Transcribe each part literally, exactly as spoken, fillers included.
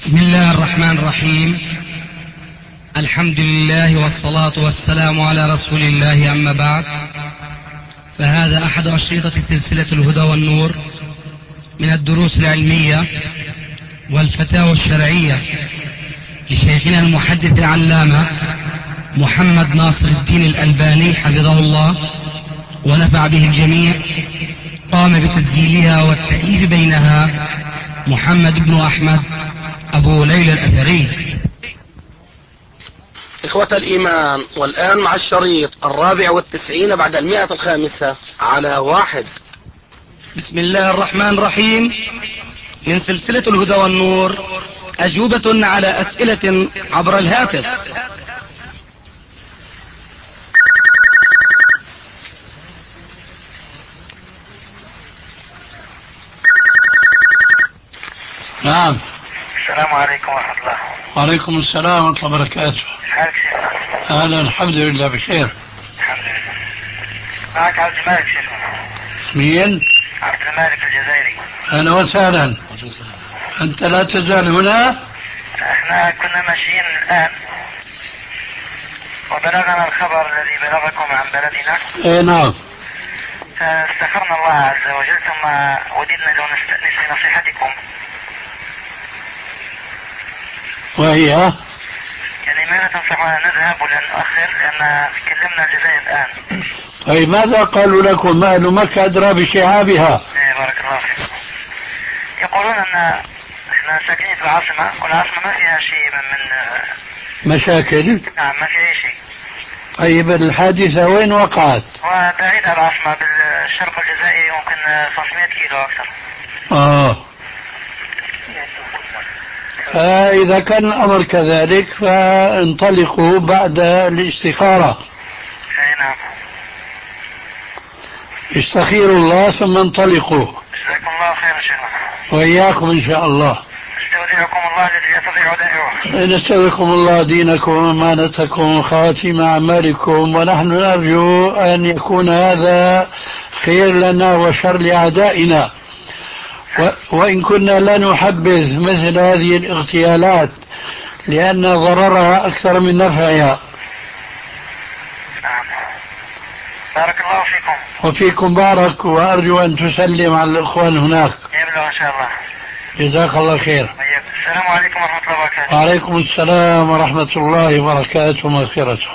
بسم الله الرحمن الرحيم. الحمد لله والصلاة والسلام على رسول الله، أما بعد، فهذا أحد أشرطة سلسلة الهدى والنور من الدروس العلمية والفتاوى الشرعية لشيخنا المحدث العلامة محمد ناصر الدين الألباني حفظه الله ونفع به الجميع. قام بتسجيلها والتأليف بينها محمد بن أحمد أبو ليلى الأثري. إخوة الإيمان، والآن مع الشريط الرابع والتسعين بعد المئة الخامسة على واحد. بسم الله الرحمن الرحيم. من سلسلة الهدى والنور، أجوبة على أسئلة عبر الهاتف. نعم. السلام عليكم ورحمة الله. وعليكم السلام ورحمة الله وبركاته. حالك شيخ؟ أهلا، الحمد لله بخير. الحمد لله. معك عبد المالك شيخنا. مين؟ عبد المالك الجزائري. أهلا وسهلا. أنت لا تزال هنا؟ احنا كنا ماشيين الآن وبلغنا الخبر الذي بلغكم عن بلدنا. اي نعم. فاستخرنا الله عز وجل ثم وددنا لو نستأنس بنصيحتكم. وهي؟ يعني ماذا تنصحنا نذهب ولا نؤخر، لأن كلمنا الجزائر الآن. طيب ماذا قالوا لكم؟ أهل مكة أدرى بشعابها. ايه بارك الله فيكم. يقولون أن احنا ساكنين في العاصمة، والعاصمة ما فيها شيء من, من مشاكل؟ نعم ما فيها شيء. طيب الحادثة وين وقعت؟ وبعيد عن العاصمة بالشرق الجزائري، ممكن خمسمائة كيلو أكثر. آه. فإذا كان الأمر كذلك فانطلقوا بعد الاستخارة. اي نعم. استخيروا الله ثم انطلقوا. جزاكم الله خيرا شيخنا. وإياكم إن شاء الله. استودعكم الله الذي لا تضيع ودائعه. نستودعكم الله دينكم وأمانتكم وخواتيم أعمالكم، ونحن نرجو أن يكون هذا خير لنا وشر لأعدائنا، وإن كنا لا نحبذ مثل هذه الاغتيالات لأن ضررها أكثر من نفعها. نعم. بارك الله فيكم. وفيكم بارك، وأرجو أن تسلم على الإخوان هناك. يبلغ إن شاء الله. جزاك الله خير. السلام عليكم ورحمة الله وبركاته. وعليكم السلام ورحمة الله وبركاته ومغفرته.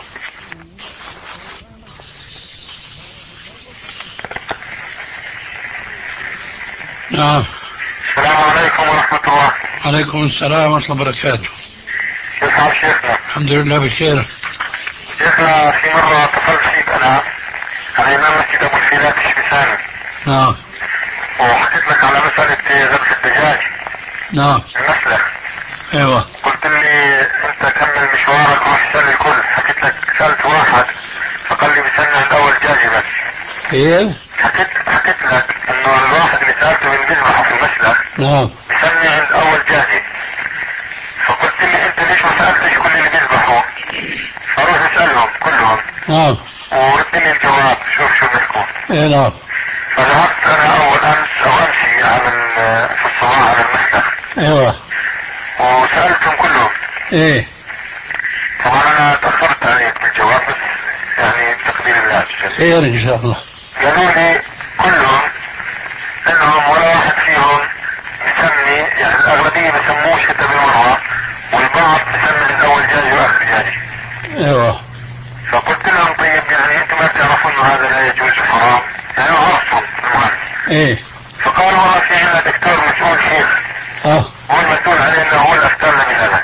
نعم. السلام عليكم ورحمة الله. وعليكم السلام ورحمة الله وبركاته. كيف حال شيخنا؟ الحمد لله بخير. شيخنا في مرة اتصلت فيك أنا على إمام مسجد أبو الفيلات الشبساني. نعم. وحكيت لك على مسألة ذبح الدجاج. نعم. المسلخ. ايوه. قلت لي انت كمل مشوارك روح سأل الكل. حكيت لك سألت واحد فقال لي بسنة عند اول جاجي بس. كيف؟ حكيت حكيت لك انه الواحد اللي سألته من بيذبحه في المسلخ. نعم. بسنة عند اول جاجي. فقلت لي انت ليش ما سألتش كل اللي بيذبحوا؟ فروح اسألهم كلهم. نعم. ورد لي الجواب شوف شو بيحكوا. ايه نعم. فذهبت انا اول امس او امسي على في الصباح على المسلخ. ايوه. وسألتهم كلهم. ايه. طبعا انا تأخرت عليك بالجواب بس يعني بتقدير الله. خير ان شاء الله. قالوا لي كلهم انهم ولا واحد فيهم بسمي، يعني الاغلبية بسموه شتى بالمرة، والبعض بسمي من اول جاجي واخر جاجي. ايوه. فقلت لهم طيب يعني انتم ما بتعرفوا انه هذا لا يجوز حرام؟ يعني عرفتم المهم. ايه. فقالوا والله في عندنا دكتور مسؤول شيخ. اه. هو المسؤول علينا، هو اللي افترنا بهذا.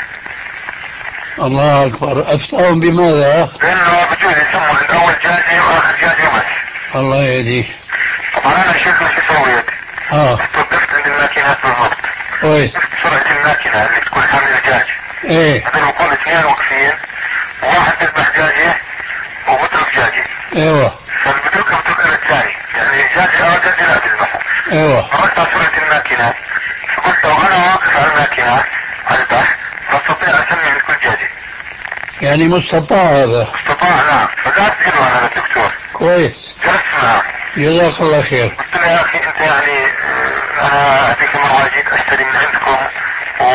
الله اكبر. افتاهم بماذا؟ لانه بجوز يسموا عند اول جاجي واخر جاجي بس. الله يهديه. طبعا انا شيخنا شو سويت؟ اه. توقفت عند الماكينات بالضبط. كويس. شفت سرعة الماكينة اللي تكون حامل الدجاج. ايه. بدل ما يكون اثنين واقفين وواحد بيذبح دجاجة وبترك دجاجة. ايوه. فالبتركها بترك الثاني، يعني دجاجة اه دجاجة لا بيذبحوا. ايوه. فرحت على سرعة الماكينة، فقلت لو انا واقف على الماكينة اذبح فاستطيع اسمي عند كل دجاجة. يعني مستطاع هذا. استطاع نعم. فقعدت له انا للدكتور. كويس. جلست معه. جزاك الله خير. قلت له يا اخي انت يعني انا هذيك مرة جيت اشتري من عندكم ولما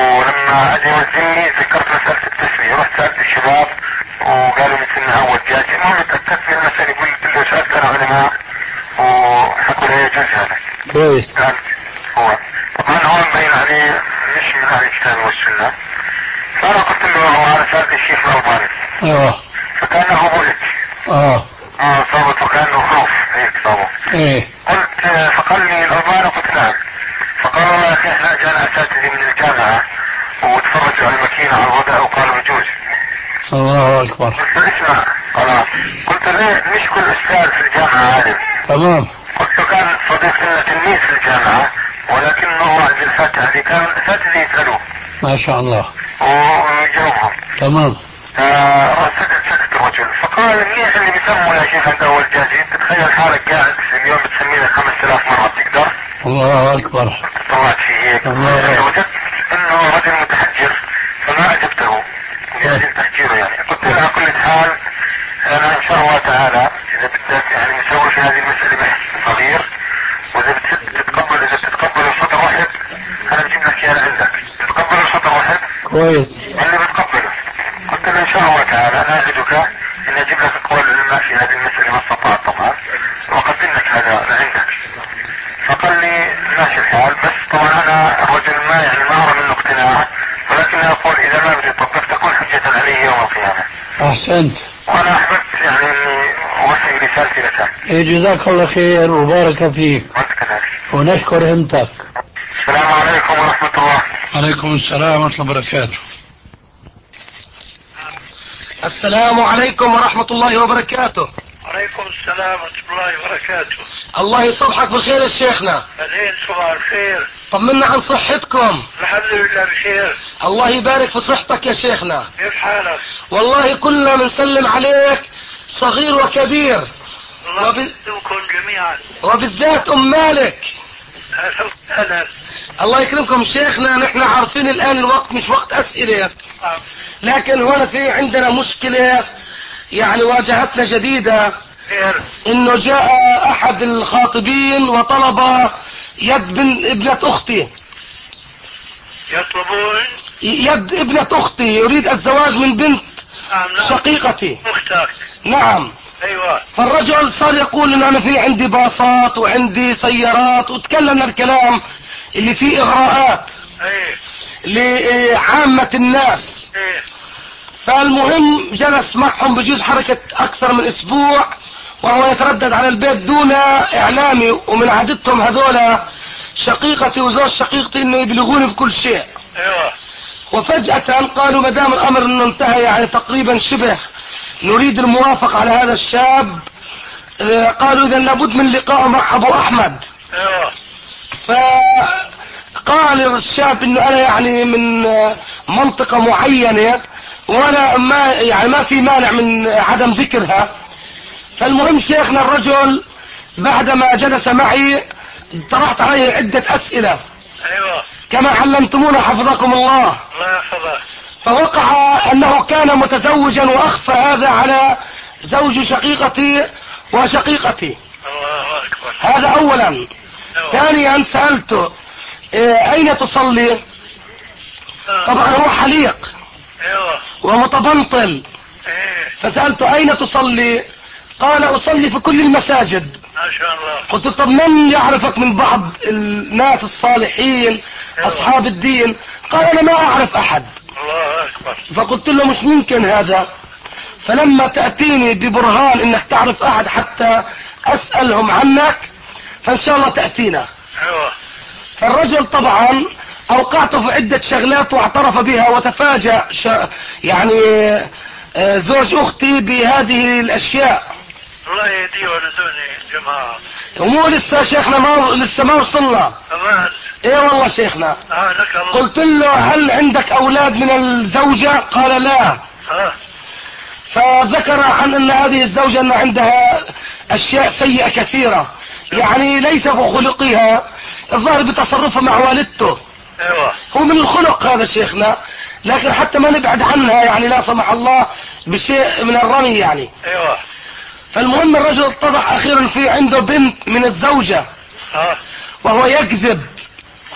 لما اجي يوزني ذكرت مسألة التسوية، رحت سألت الشباب وقالوا لي سنها اول جاج. المهم تأكدت من المسألة، قلت له سألت انا علماء وحكوا لي يجوز هذا. كويس. هو طبعا هو مبين عليه مش من اهل الكتاب والسنة. فانا قلت له هو انا سألت الشيخ الألباني اه فكانه بولد اه اه صابته كانه خوف هيك صابه. ايه قلت فقال لي الألباني، قلت نعم. فقال والله يا اخي احنا جانا اساتذة من الجامعة وتفرجوا على الماكينة على الوضع وقالوا يجوز. الله اكبر. قلت له اسمع خلاص. قلت له مش كل استاذ في الجامعة عالم. تمام. قلت له كان صديق لنا تلميذ في الجامعة ولكنه وعد الفاتحة هذه كان الاساتذة يسألوه ما شاء الله. ويجاوبهم. تمام. آه سكت سكت الرجل. فقال منيح اللي بيسموا يا شيخ عند اول جاجي، تتخيل حالك قاعد في اليوم بتسمي لك خمس آلاف مرة بتقدر؟ الله اكبر. طلعت فيه هيك. وجدت انه رجل متحجر فما اجبته لأجل تحجيره يعني. قلت له على كل حال انا ان شاء الله تعالى اذا بدك يعني نسوي في هذه المسألة بحث صغير، واذا بتتقبل اذا بتتقبل الصوت الرحب انا بجيب لك اياه لعندك. تتقبل الصوت الرحب؟ كويس. انا بتقبله. قلت له ان شاء الله تعالى انا اعدك ان اجيب لك اقوال العلماء في هذه المسألة ما استطعت طبعا واقدم لك هذا لعندك. فقال لي ماشي الحال، بس طبعا انا الرجل ما يعني ما ارى منه اقتناع، ولكن اقول اذا ما بدي طبق تكون حجة علي يوم القيامة. احسنت. وانا احببت يعني اني اوصل رسالتي لك. إيه جزاك الله خير وبارك فيك. وانت كذلك. ونشكر همتك. السلام عليكم ورحمة الله. عليكم السلام ورحمة الله وبركاته. السلام عليكم ورحمة الله وبركاته. عليكم السلام ورحمة الله وبركاته. الله يصبحك بالخير يا شيخنا. أهلين صباح الخير. طمنا عن صحتكم. الحمد لله بخير. الله يبارك في صحتك يا شيخنا. كيف حالك؟ والله كلنا بنسلم عليك صغير وكبير. الله وب... يسلمكم جميعا. وبالذات ام مالك. أهلا وسهلا. الله يكرمكم شيخنا، نحن عارفين الان الوقت مش وقت اسئلة، لكن هنا في عندنا مشكلة يعني واجهتنا جديدة. خير. انه جاء احد الخاطبين وطلب يد بن ابنة اختي. يطلبون يد ابنة اختي، يريد الزواج من بنت نعم نعم. شقيقتي. أختك. نعم. أيوة. فالرجل صار يقول ان انا في عندي باصات وعندي سيارات، وتكلمنا الكلام اللي فيه اغراءات أيه. لعامة الناس. أيه. فالمهم جلس معهم بجوز حركة اكثر من اسبوع وهو يتردد على البيت دون اعلامي، ومن عادتهم هذولا شقيقتي وزوج شقيقتي انه يبلغوني بكل شيء. أيوة. وفجأة قالوا ما دام الامر انه انتهى يعني تقريبا شبه نريد الموافقة على هذا الشاب، قالوا اذا لابد من لقاء مع ابو احمد. أيوة. فقال الشاب انه انا يعني من منطقة معينة وانا ما يعني ما في مانع من عدم ذكرها. فالمهم شيخنا الرجل بعدما جلس معي طرحت عليه عدة اسئلة. أيوة. كما علمتمونا حفظكم الله. الله يحفظك. فوقع انه كان متزوجا واخفى هذا على زوج شقيقتي وشقيقتي. الله أكبر. هذا اولا. أيوة. ثانيا سألته إيه اين تصلي؟ آه. طبعا هو حليق أيوة. ومتبنطل. إيه. فسألته اين تصلي؟ قال اصلي في كل المساجد. ما شاء الله. قلت طب من يعرفك من بعض الناس الصالحين اصحاب الدين؟ قال انا ما اعرف احد. الله أكبر. فقلت له مش ممكن هذا، فلما تأتيني ببرهان انك تعرف احد حتى اسألهم عنك فان شاء الله تأتينا. أيوة. فالرجل طبعا اوقعته في عدة شغلات واعترف بها وتفاجأ ش... يعني آه، زوج اختي بهذه الاشياء. الله يهديه ونسوني جماعة. ومو لسه شيخنا ما لسه ما وصلنا. كمان. ايه والله شيخنا. آه لك الله. قلت له هل عندك اولاد من الزوجة؟ قال لا. آه. فذكر عن ان هذه الزوجة ان عندها اشياء سيئة كثيرة، يعني ليس بخلقها، الظاهر بتصرفها مع والدته. أيوة. هو من الخلق هذا شيخنا، لكن حتى ما نبعد عنها يعني لا سمح الله بشيء من الرمي يعني. أيوة. فالمهم الرجل اتضح اخيرا في عنده بنت من الزوجة آه. وهو يكذب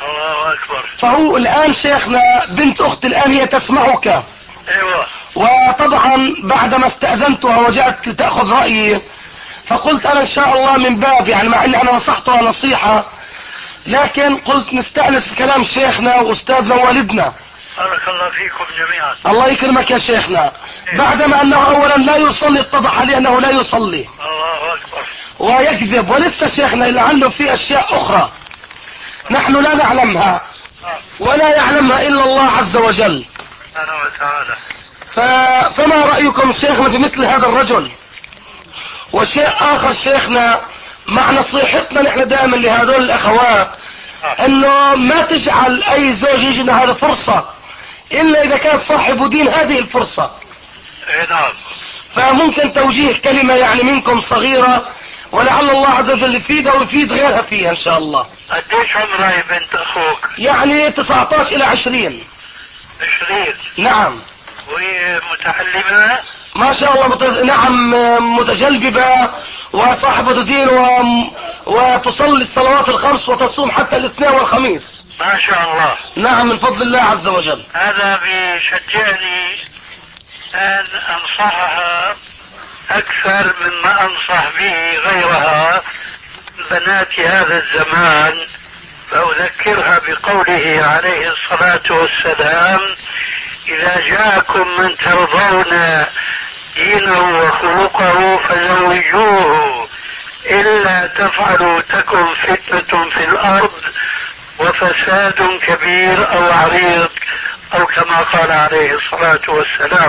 الله أكبر. فهو الآن شيخنا بنت أختي الآن هي تسمعك. أيوة. وطبعا بعدما استأذنتها وجاءت لتأخذ رأيي فقلت أنا إن شاء الله من باب يعني مع أني أنا نصحتها نصيحة لكن قلت نستأنس بكلام شيخنا وأستاذنا ووالدنا. بارك الله فيكم جميعا. الله يكرمك يا شيخنا. بعدما أنه أولا لا يصلي اتضح لي أنه لا يصلي الله أكبر ويكذب ولسه شيخنا لعله في أشياء أخرى نحن لا نعلمها ولا يعلمها إلا الله عز وجل. أنا وتعالى. ف... فما رأيكم شيخنا في مثل هذا الرجل؟ وشيء آخر شيخنا مع نصيحتنا نحن دائما لهذول الأخوات أنه ما تجعل أي زوج يجي لنا هذا فرصة إلا إذا كان صاحب دين هذه الفرصة. إيه نعم. فممكن توجيه كلمة يعني منكم صغيرة ولعل الله عز وجل يفيدها ويفيد غيرها فيها إن شاء الله. قديش عمرها يا بنت أخوك؟ يعني تسعة عشر إلى عشرين. عشرين. نعم. وهي متعلمة؟ ما شاء الله متز... نعم متجلببة وصاحبة دين و... وتصلي الصلوات الخمس وتصوم حتى الاثنين والخميس. ما شاء الله. نعم من فضل الله عز وجل. هذا بيشجعني أن أنصحها أكثر مما أنصح به غيرها بنات هذا الزمان. فأذكرها بقوله عليه الصلاة والسلام: إذا جاءكم من ترضون دينه وخلقه فزوجوه إلا تفعلوا تكن فتنة في الأرض وفساد كبير أو عريض أو كما قال عليه الصلاة والسلام.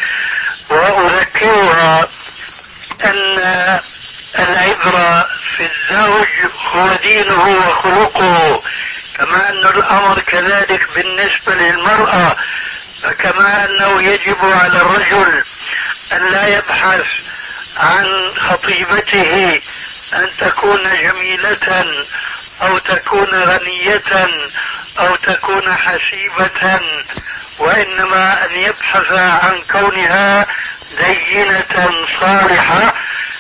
وأذكرها أن العبرة في الزوج هو دينه وخلقه، كما أن الأمر كذلك بالنسبة للمرأة. فكما أنه يجب على الرجل أن لا يبحث عن خطيبته أن تكون جميلة أو تكون غنية أو تكون حسيبة، وإنما أن يبحث عن كونها دينة صالحة.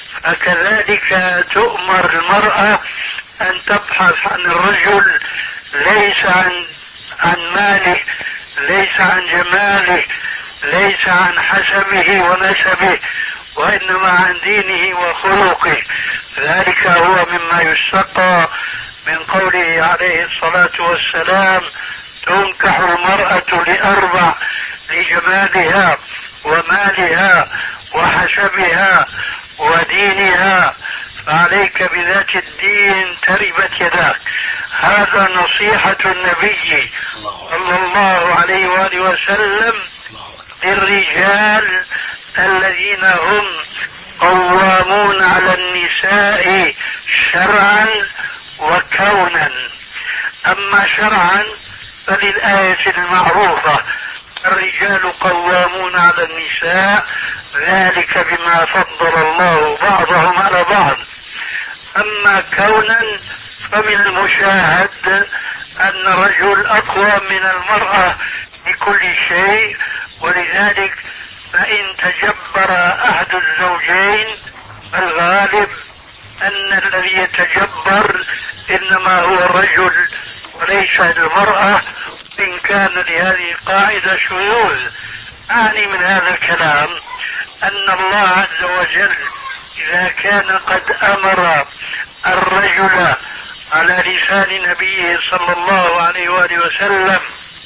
فكذلك تؤمر المرأة أن تبحث عن الرجل ليس عن عن ماله، ليس عن جماله، ليس عن حسبه ونسبه، وإنما عن دينه وخلقه. ذلك هو مما يستقى من قوله عليه الصلاة والسلام: تنكح المرأة لأربع: لجمالها ومالها وحسبها ودينها، فعليك بذات الدين تربت يداك. هذا نصيحة النبي صلى الله عليه وآله وسلم للرجال الذين هم قوامون على النساء شرعا وكونا. أما شرعا فللآية المعروفة: الرجال قوامون على النساء، ذلك بما فضل الله بعضهم على بعض. أما كونا فمن المشاهد أن الرجل أقوى من المرأة بكل شيء، ولذلك فإن تجبر أحد الزوجين الغالب أن الذي يتجبر إنما هو الرجل وليس المرأة، إن كان لهذه قاعدة شذوذ. أعني من هذا الكلام أن الله عز وجل إذا كان قد أمر الرجل على لسان نبيه صلى الله عليه وآله وسلم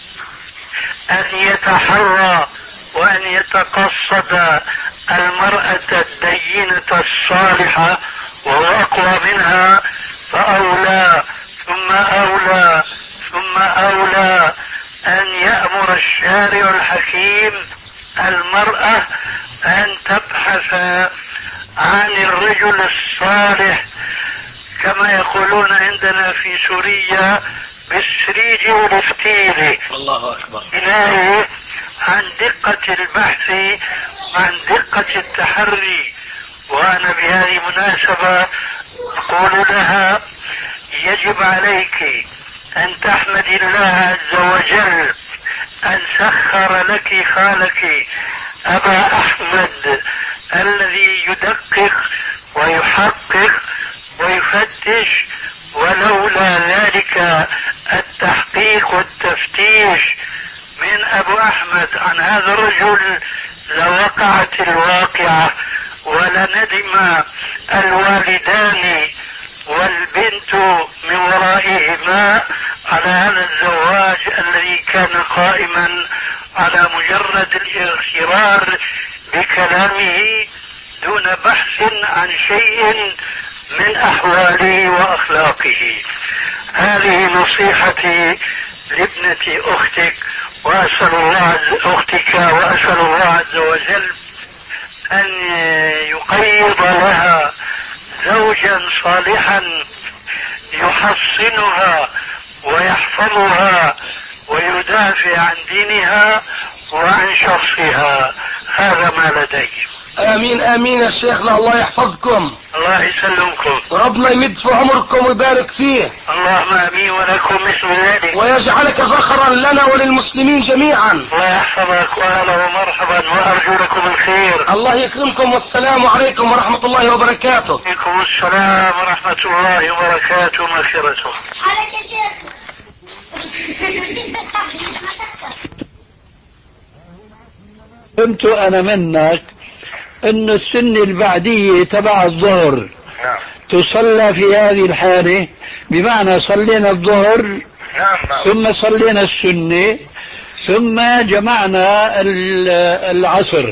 أن يتحرى وأن يتقصد المرأة الدينة الصالحة وهو أقوى منها، فأولى ثم أولى ثم أولى أن يأمر الشارع الحكيم المرأة أن تبحث عن الرجل الصالح، كما يقولون عندنا في سوريا بالسريج والفتيل. الله أكبر. إلهي عن دقة البحث وعن دقة التحري. وأنا بهذه المناسبة أقول لها: يجب عليك أن تحمد الله عز وجل أن سخر لك خالك أبا أحمد الذي يدقق ويحقق ويفتش، ولولا ذلك التحقيق التحقيق والتفتيش من أبو أحمد عن هذا الرجل لوقعت الواقعة، ولندم الوالدان والبنت من ورائهما على هذا الزواج الذي كان قائما على مجرد الاغترار بكلامه دون بحث عن شيء من أحواله وأخلاقه. هذه نصيحتي لابنة أختك، وأسأل الله أختك وأسأل الله عز وجل أن يقيض لها زوجا صالحا يحصنها ويحفظها ويدافع عن دينها وعن شخصها. هذا ما لدي. امين امين يا شيخنا، الله يحفظكم، الله يسلمكم، ربنا يمد في عمركم ويبارك فيه. اللهم امين ولكم مثل ذلك، ويجعلك فخرا لنا وللمسلمين جميعا. الله يحفظك واهلا ومرحبا، وارجو لكم الخير. الله يكرمكم، والسلام عليكم ورحمة الله وبركاته. عليكم السلام ورحمة الله وبركاته ومغفرته. عليك يا شيخ. فهمت أنا منك أن السنة البعدية تبع الظهر نعم تصلى في هذه الحالة، بمعنى صلينا الظهر نعم نعم ثم صلينا السنة ثم جمعنا العصر.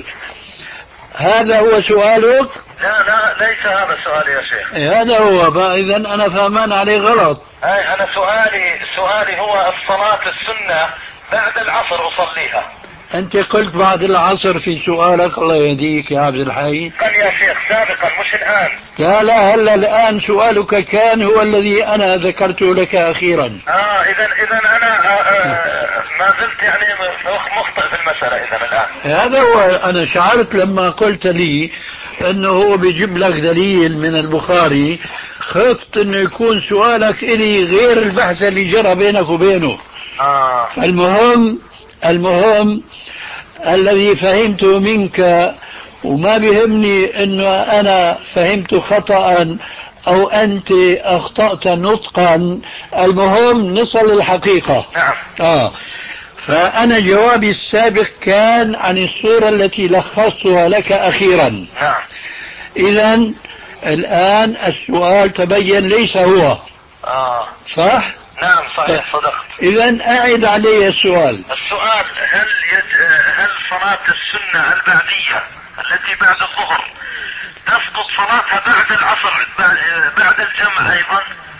هذا هو سؤالك؟ لا لا ليس هذا سؤالي يا شيخ. هذا هو. إذا أنا فهمان عليه غلط. أي أنا سؤالي سؤالي هو الصلاة السنة بعد العصر أصليها. أنت قلت بعد العصر في سؤالك، الله يهديك يا عبد الحي. قال يا شيخ سابقا مش الآن. لا لا هلا الآن سؤالك كان هو الذي أنا ذكرته لك أخيرا. آه إذا إذا أنا آه آه ما زلت يعني مخطئ في المسألة إذا الآن. هذا هو. أنا شعرت لما قلت لي أنه هو بيجيب لك دليل من البخاري، خفت أنه يكون سؤالك إلي غير البحث اللي جرى بينك وبينه. آه. المهم المهم الذي فهمته منك، وما بيهمني انه انا فهمت خطأ او انت اخطأت نطقا، المهم نصل للحقيقة. نعم. اه فانا جوابي السابق كان عن الصورة التي لخصتها لك اخيرا. نعم. اذا الان السؤال تبين ليس هو. آه. صح؟ نعم صحيح صدقت. اذا اعد علي السؤال. السؤال هل يد... هل صلاة السنة البعدية التي بعد الظهر تسقط صلاتها بعد العصر بعد, بعد الجمع ايضا؟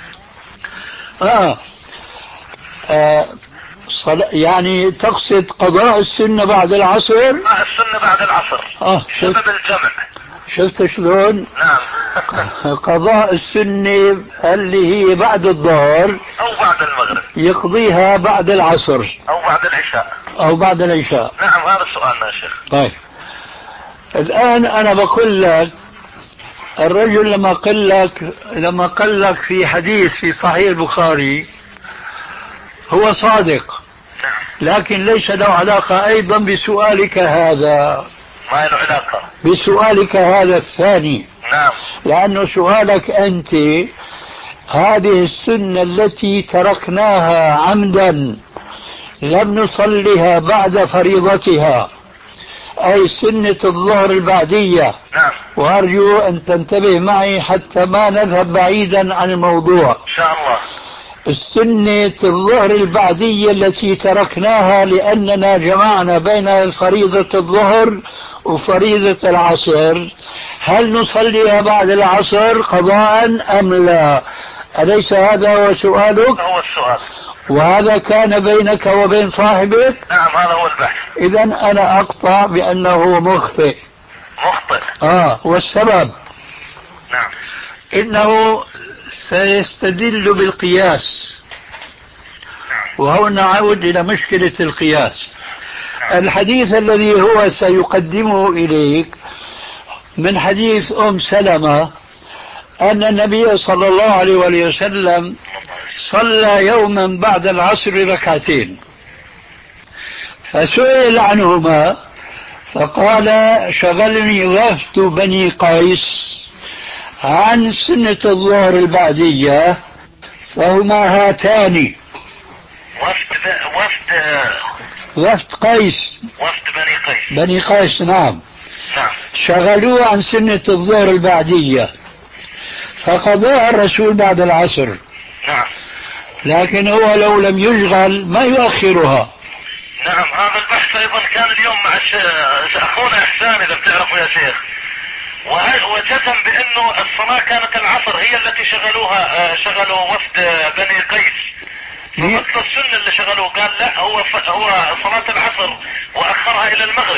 اه, آه. صل... يعني تقصد قضاء السنة بعد العصر؟ آه السنة بعد العصر. اه سبب الجمع. شفت شلون؟ نعم. قضاء السنة اللي هي بعد الظهر او بعد المغرب يقضيها بعد العصر او بعد العشاء او بعد العشاء. نعم هذا سؤالنا يا شيخ. طيب الان انا بقول لك، الرجل لما قال لك لما قال لك في حديث في صحيح البخاري هو صادق، لكن ليس له علاقة ايضا بسؤالك هذا، ما له علاقة بسؤالك هذا الثاني. نعم. لأنه سؤالك أنت هذه السنة التي تركناها عمدا لم نصلها بعد فريضتها، أي سنة الظهر البعدية. نعم. وأرجو أن تنتبه معي حتى ما نذهب بعيدا عن الموضوع. إن شاء الله. السنة الظهر البعدية التي تركناها لأننا جمعنا بين فريضة الظهر وفريضة العصر، هل نصليها بعد العصر قضاء أم لا؟ أليس هذا هو سؤالك؟ هو السؤال. وهذا كان بينك وبين صاحبك؟ نعم هذا هو البحث. إذا أنا أقطع بأنه مخطئ. مخطئ. آه والسبب؟ نعم. إنه سيستدل بالقياس، وهنا نعود إلى مشكلة القياس. الحديث الذي هو سيقدمه إليك من حديث أم سلمة أن النبي صلى الله عليه وآله وسلم صلى يوما بعد العصر ركعتين، فسئل عنهما فقال شغلني وفد بني قيس عن سنة الظهر البعدية فهما هاتان. وفد وفد وفد قيس. وفد بني قيس. بني قيس نعم. نعم. شغلوه عن سنة الظهر البعدية فقضاها الرسول بعد العصر. نعم. لكن هو لو لم يشغل ما يؤخرها. نعم. هذا البحث ايضا كان اليوم مع اخونا احسان اذا بتعرفوا يا شيخ، وجزم بانه الصلاة كانت العصر هي التي شغلوها، شغلوا وفد بني قيس. فمثل السنة اللي شغلوه قال لا هو هو صلاة العصر واخرها الى المغرب.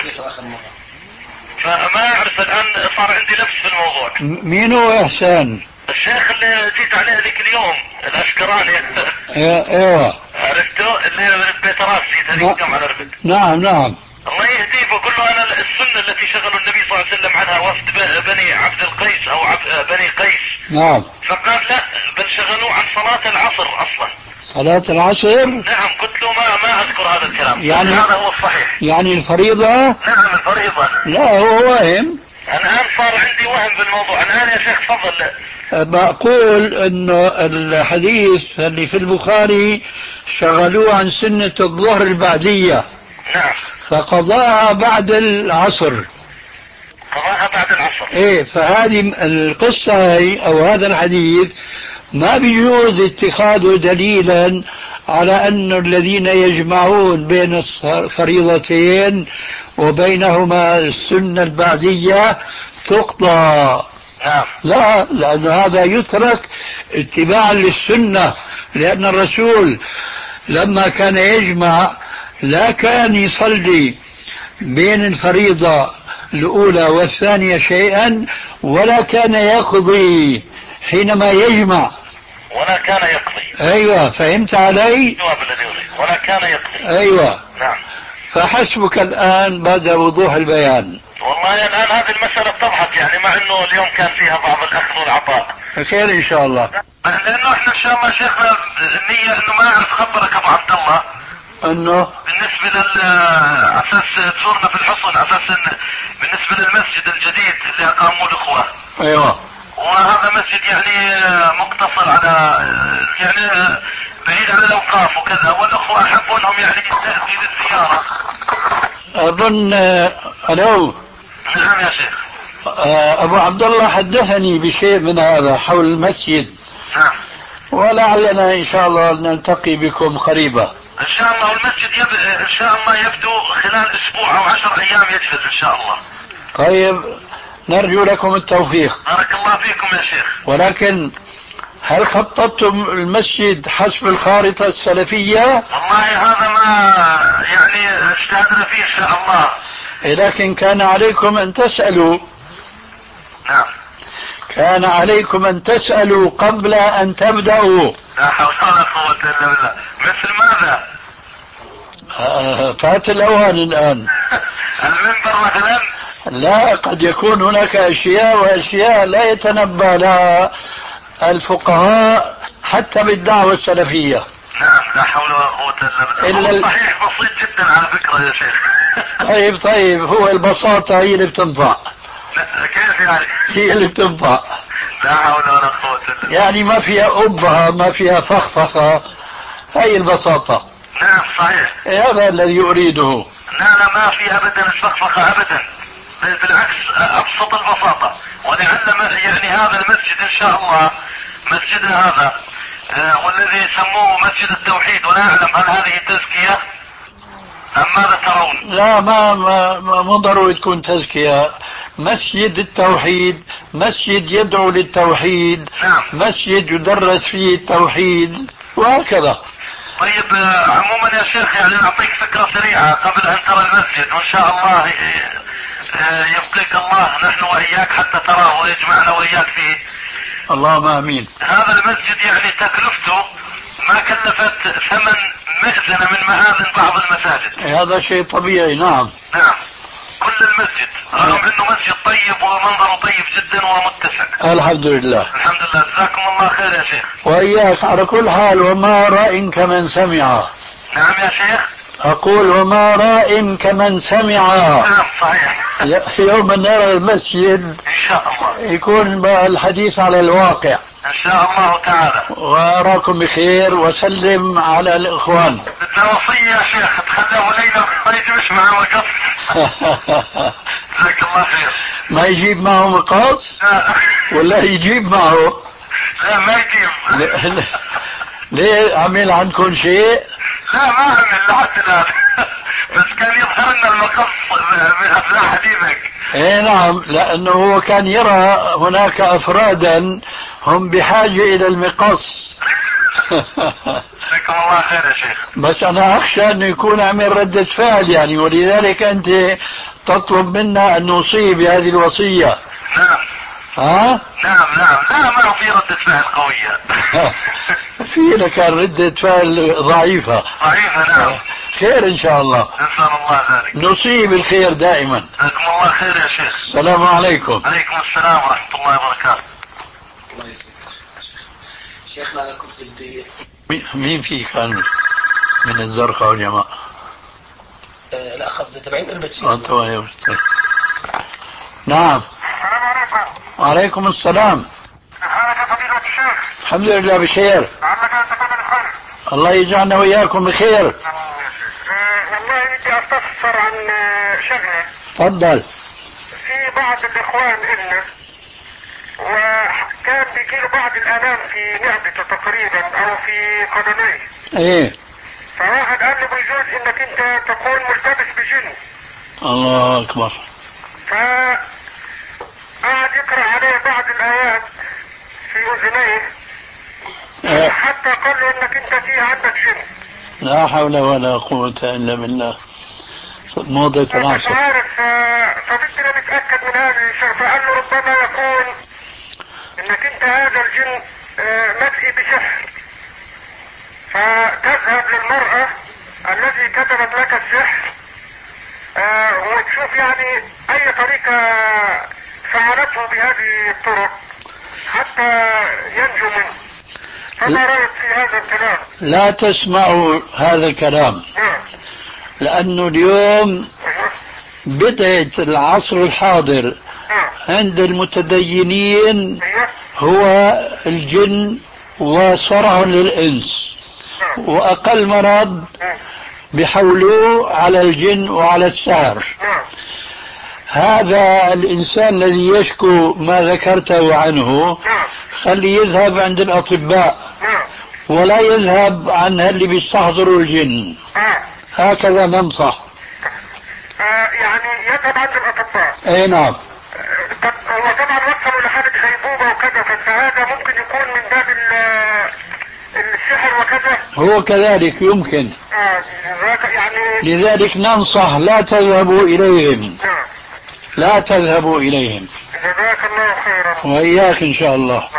فما اعرف الان صار عندي لبس في الموضوع. مين هو احسان؟ الشيخ اللي جيت عليه ذيك اليوم الاشكراني. ايوه عرفته اللي بيت راس جيت هذيك اليوم على رفد. نعم نعم. الله يهديه بقول له انا السنة التي شغلوا النبي صلى الله عليه وسلم عنها وفد بني عبد القيس او عبد بني قيس. نعم. فقال لا بل شغلوه عن صلاة العصر اصلا. صلاة العصر؟ نعم. قلت له ما ما اذكر هذا الكلام. يعني هذا هو الصحيح. يعني الفريضة؟ نعم الفريضة. لا هو واهم. الان صار عندي وهم بالموضوع. الان يا شيخ تفضل. بقول انه الحديث اللي في البخاري شغلوه عن سنة الظهر البعدية. نعم. فقضاها بعد العصر. قضاها بعد العصر. ايه فهذه القصة هي او هذا الحديث ما بيجوز اتخاذه دليلا على أن الذين يجمعون بين الفريضتين وبينهما السنة البعدية تقضى. نعم. لا، لأن هذا يترك اتباعا للسنة، لأن الرسول لما كان يجمع لا كان يصلي بين الفريضة الأولى والثانية شيئا، ولا كان يقضي حينما يجمع، ولا كان يقضي. أيوة فهمت علي؟ ولا كان يقضي. أيوة. نعم. فحسبك الآن بعد وضوح البيان. والله الآن هذه المسألة اتضحت، يعني مع أنه اليوم كان فيها بعض الأخذ والعطاء. خير إن شاء الله. لأنه إحنا إن شاء الله شيخنا النية أنه ما أعرف خبرك أبو عبد الله أنه بالنسبة للأساس تزورنا في الحصن، أساس بالنسبة للمسجد الجديد اللي أقاموه الأخوة. أيوة. وهذا مسجد يعني مقتصر على يعني بعيد عن الأوقاف وكذا، والأخوة أحبوا أنهم يعني تأتي للزيارة. أظن ألو. نعم يا شيخ. أبو عبد الله حدثني بشيء من هذا حول المسجد. نعم. ولعلنا إن شاء الله نلتقي بكم قريبا. إن شاء الله. والمسجد يب... إن شاء الله يبدو خلال أسبوع أو عشر أيام يجهز إن شاء الله. طيب نرجو لكم التوفيق. بارك الله فيكم يا شيخ. ولكن هل خططتم المسجد حسب الخارطة السلفية؟ والله هذا ما يعني اجتهدنا فيه إن شاء الله. لكن كان عليكم أن تسألوا. نعم. كان عليكم أن تسألوا قبل أن تبدأوا. لا حول ولا قوة إلا بالله. مثل ماذا؟ آه فات الأوان الآن. المنبر مثلا؟ لا، قد يكون هناك أشياء وأشياء لا يتنبأ لها الفقهاء حتى بالدعوة السلفية. نعم. لا حول ولا قوة إلا بالله. صحيح بسيط جدا على فكرة يا شيخ. طيب طيب هو البساطة هي اللي بتنفع. لا كيف يعني؟ هي اللي بتنفع. لا حول ولا قوة إلا بالله. يعني ما فيها أبهة، ما فيها فخفخة، هي البساطة. نعم صحيح. هذا الذي أريده. لا لا ما في أبدا الفخفخة أبدا، بالعكس أبسط البساطة. ولعل يعني هذا المسجد إن شاء الله مسجدنا هذا آه والذي يسموه مسجد التوحيد، ولا أعلم هل هذه تزكية أم ماذا ترون؟ لا ما ما ما مو ضروري تكون تزكية. مسجد التوحيد مسجد يدعو للتوحيد. نعم. مسجد يدرس فيه التوحيد وهكذا. طيب آه عموما يا شيخ يعني أعطيك فكرة سريعة قبل أن ترى المسجد، وإن شاء الله آه يبقيك الله نحن وإياك حتى تراه ويجمعنا وإياك فيه. اللهم آمين. هذا المسجد يعني تكلفته ما كلفت ثمن مئذنة من مآذن بعض المساجد. هذا شيء طبيعي. نعم. نعم. كل المسجد رغم انه مسجد طيب ومنظره طيب جدا ومتسع. الحمد لله. الحمد لله. جزاكم الله خير يا شيخ. وإياك على كل حال. وما رأي كمن سمع. نعم يا شيخ. أقول وما رأي كمن سمع. نعم صحيح. يوم نرى المسجد إن شاء الله يكون الحديث على الواقع. ان شاء الله تعالى. وأراكم بخير وسلم على الإخوان. بدنا وصية يا شيخ تخليه ليلة ما يجيبش معه مقص. جزاك الله خير. ما يجيب معه مقص؟ لا. ولا يجيب معه؟ لا ما يجيب. ليه عمل عندكم شيء؟ لا ما عمل لحد الآن. بس كان يظهر لنا المقص بأثناء حديثك. ايه نعم، لأنه هو كان يرى هناك أفرادا هم بحاجة إلى المقص. جزاكم الله خير يا شيخ. بس أنا أخشى أنه يكون عمل ردة فعل يعني، ولذلك أنت تطلب منا أن نوصي بهذه الوصية. نعم. ها؟ نعم نعم. لا ما في ردة فعل قوية. في لك ردة فعل ضعيفة. ضعيفة نعم. خير إن شاء الله. نسأل الله ذلك. نصيب الخير دائما. جزاكم الله خير يا شيخ. السلام عليكم. عليكم السلام ورحمة الله وبركاته. الله يسلمك شيخنا. أنا كنت بدي مين في كان من الزرقاء والجماعة؟ أه لا قصدي تبعين قربت شيخ. نعم. السلام عليكم. وعليكم السلام. حالك يا فضيلة الشيخ؟ الحمد لله بخير. لعلك أنت كمان بخير. الله يجعلنا وإياكم بخير. والله بدي أستفسر عن شغلة. تفضل. في بعض الإخوان إلنا وكان بيجيله بعض الآلام في معدته تقريبا أو في قدميه. إيه. فواحد قال له بيجوز إنك أنت تكون ملتبس بجن. الله أكبر. فقعد يقرأ عليه بعض الآيات في أذنيه. إيه. حتى قال له إنك أنت في عندك جن. لا حول ولا قوة إلا بالله. موضة العصر. مش عارف. فبدنا نتأكد من هذه الشيء. فقال له ربما يكون انك انت هذا الجن مدعي بسحر، فتذهب للمرأة التي كتبت لك السحر وتشوف يعني اي طريقة فعلته بهذه الطرق حتى ينجو منه. فما رأيك في هذا الكلام؟ لا تسمعوا هذا الكلام. نعم. لأنه اليوم بدأت العصر الحاضر عند المتدينين هو الجن وصرع للإنس، وأقل مرض بحولوه على الجن وعلى السحر. هذا الإنسان الذي يشكو ما ذكرته عنه خلي يذهب عند الأطباء ولا يذهب عن اللي بيستحضروا الجن. هكذا ننصح. يعني يذهب عند الأطباء. اي نعم. طب هو طبعا وصلوا لحالة غيبوبة وكذا، فهذا ممكن يكون من باب السحر وكذا. هو كذلك يمكن. آه يعني لذلك ننصح لا تذهبوا إليهم. نعم. لا تذهبوا إليهم. جزاك الله خيرا. وإياك إن شاء الله.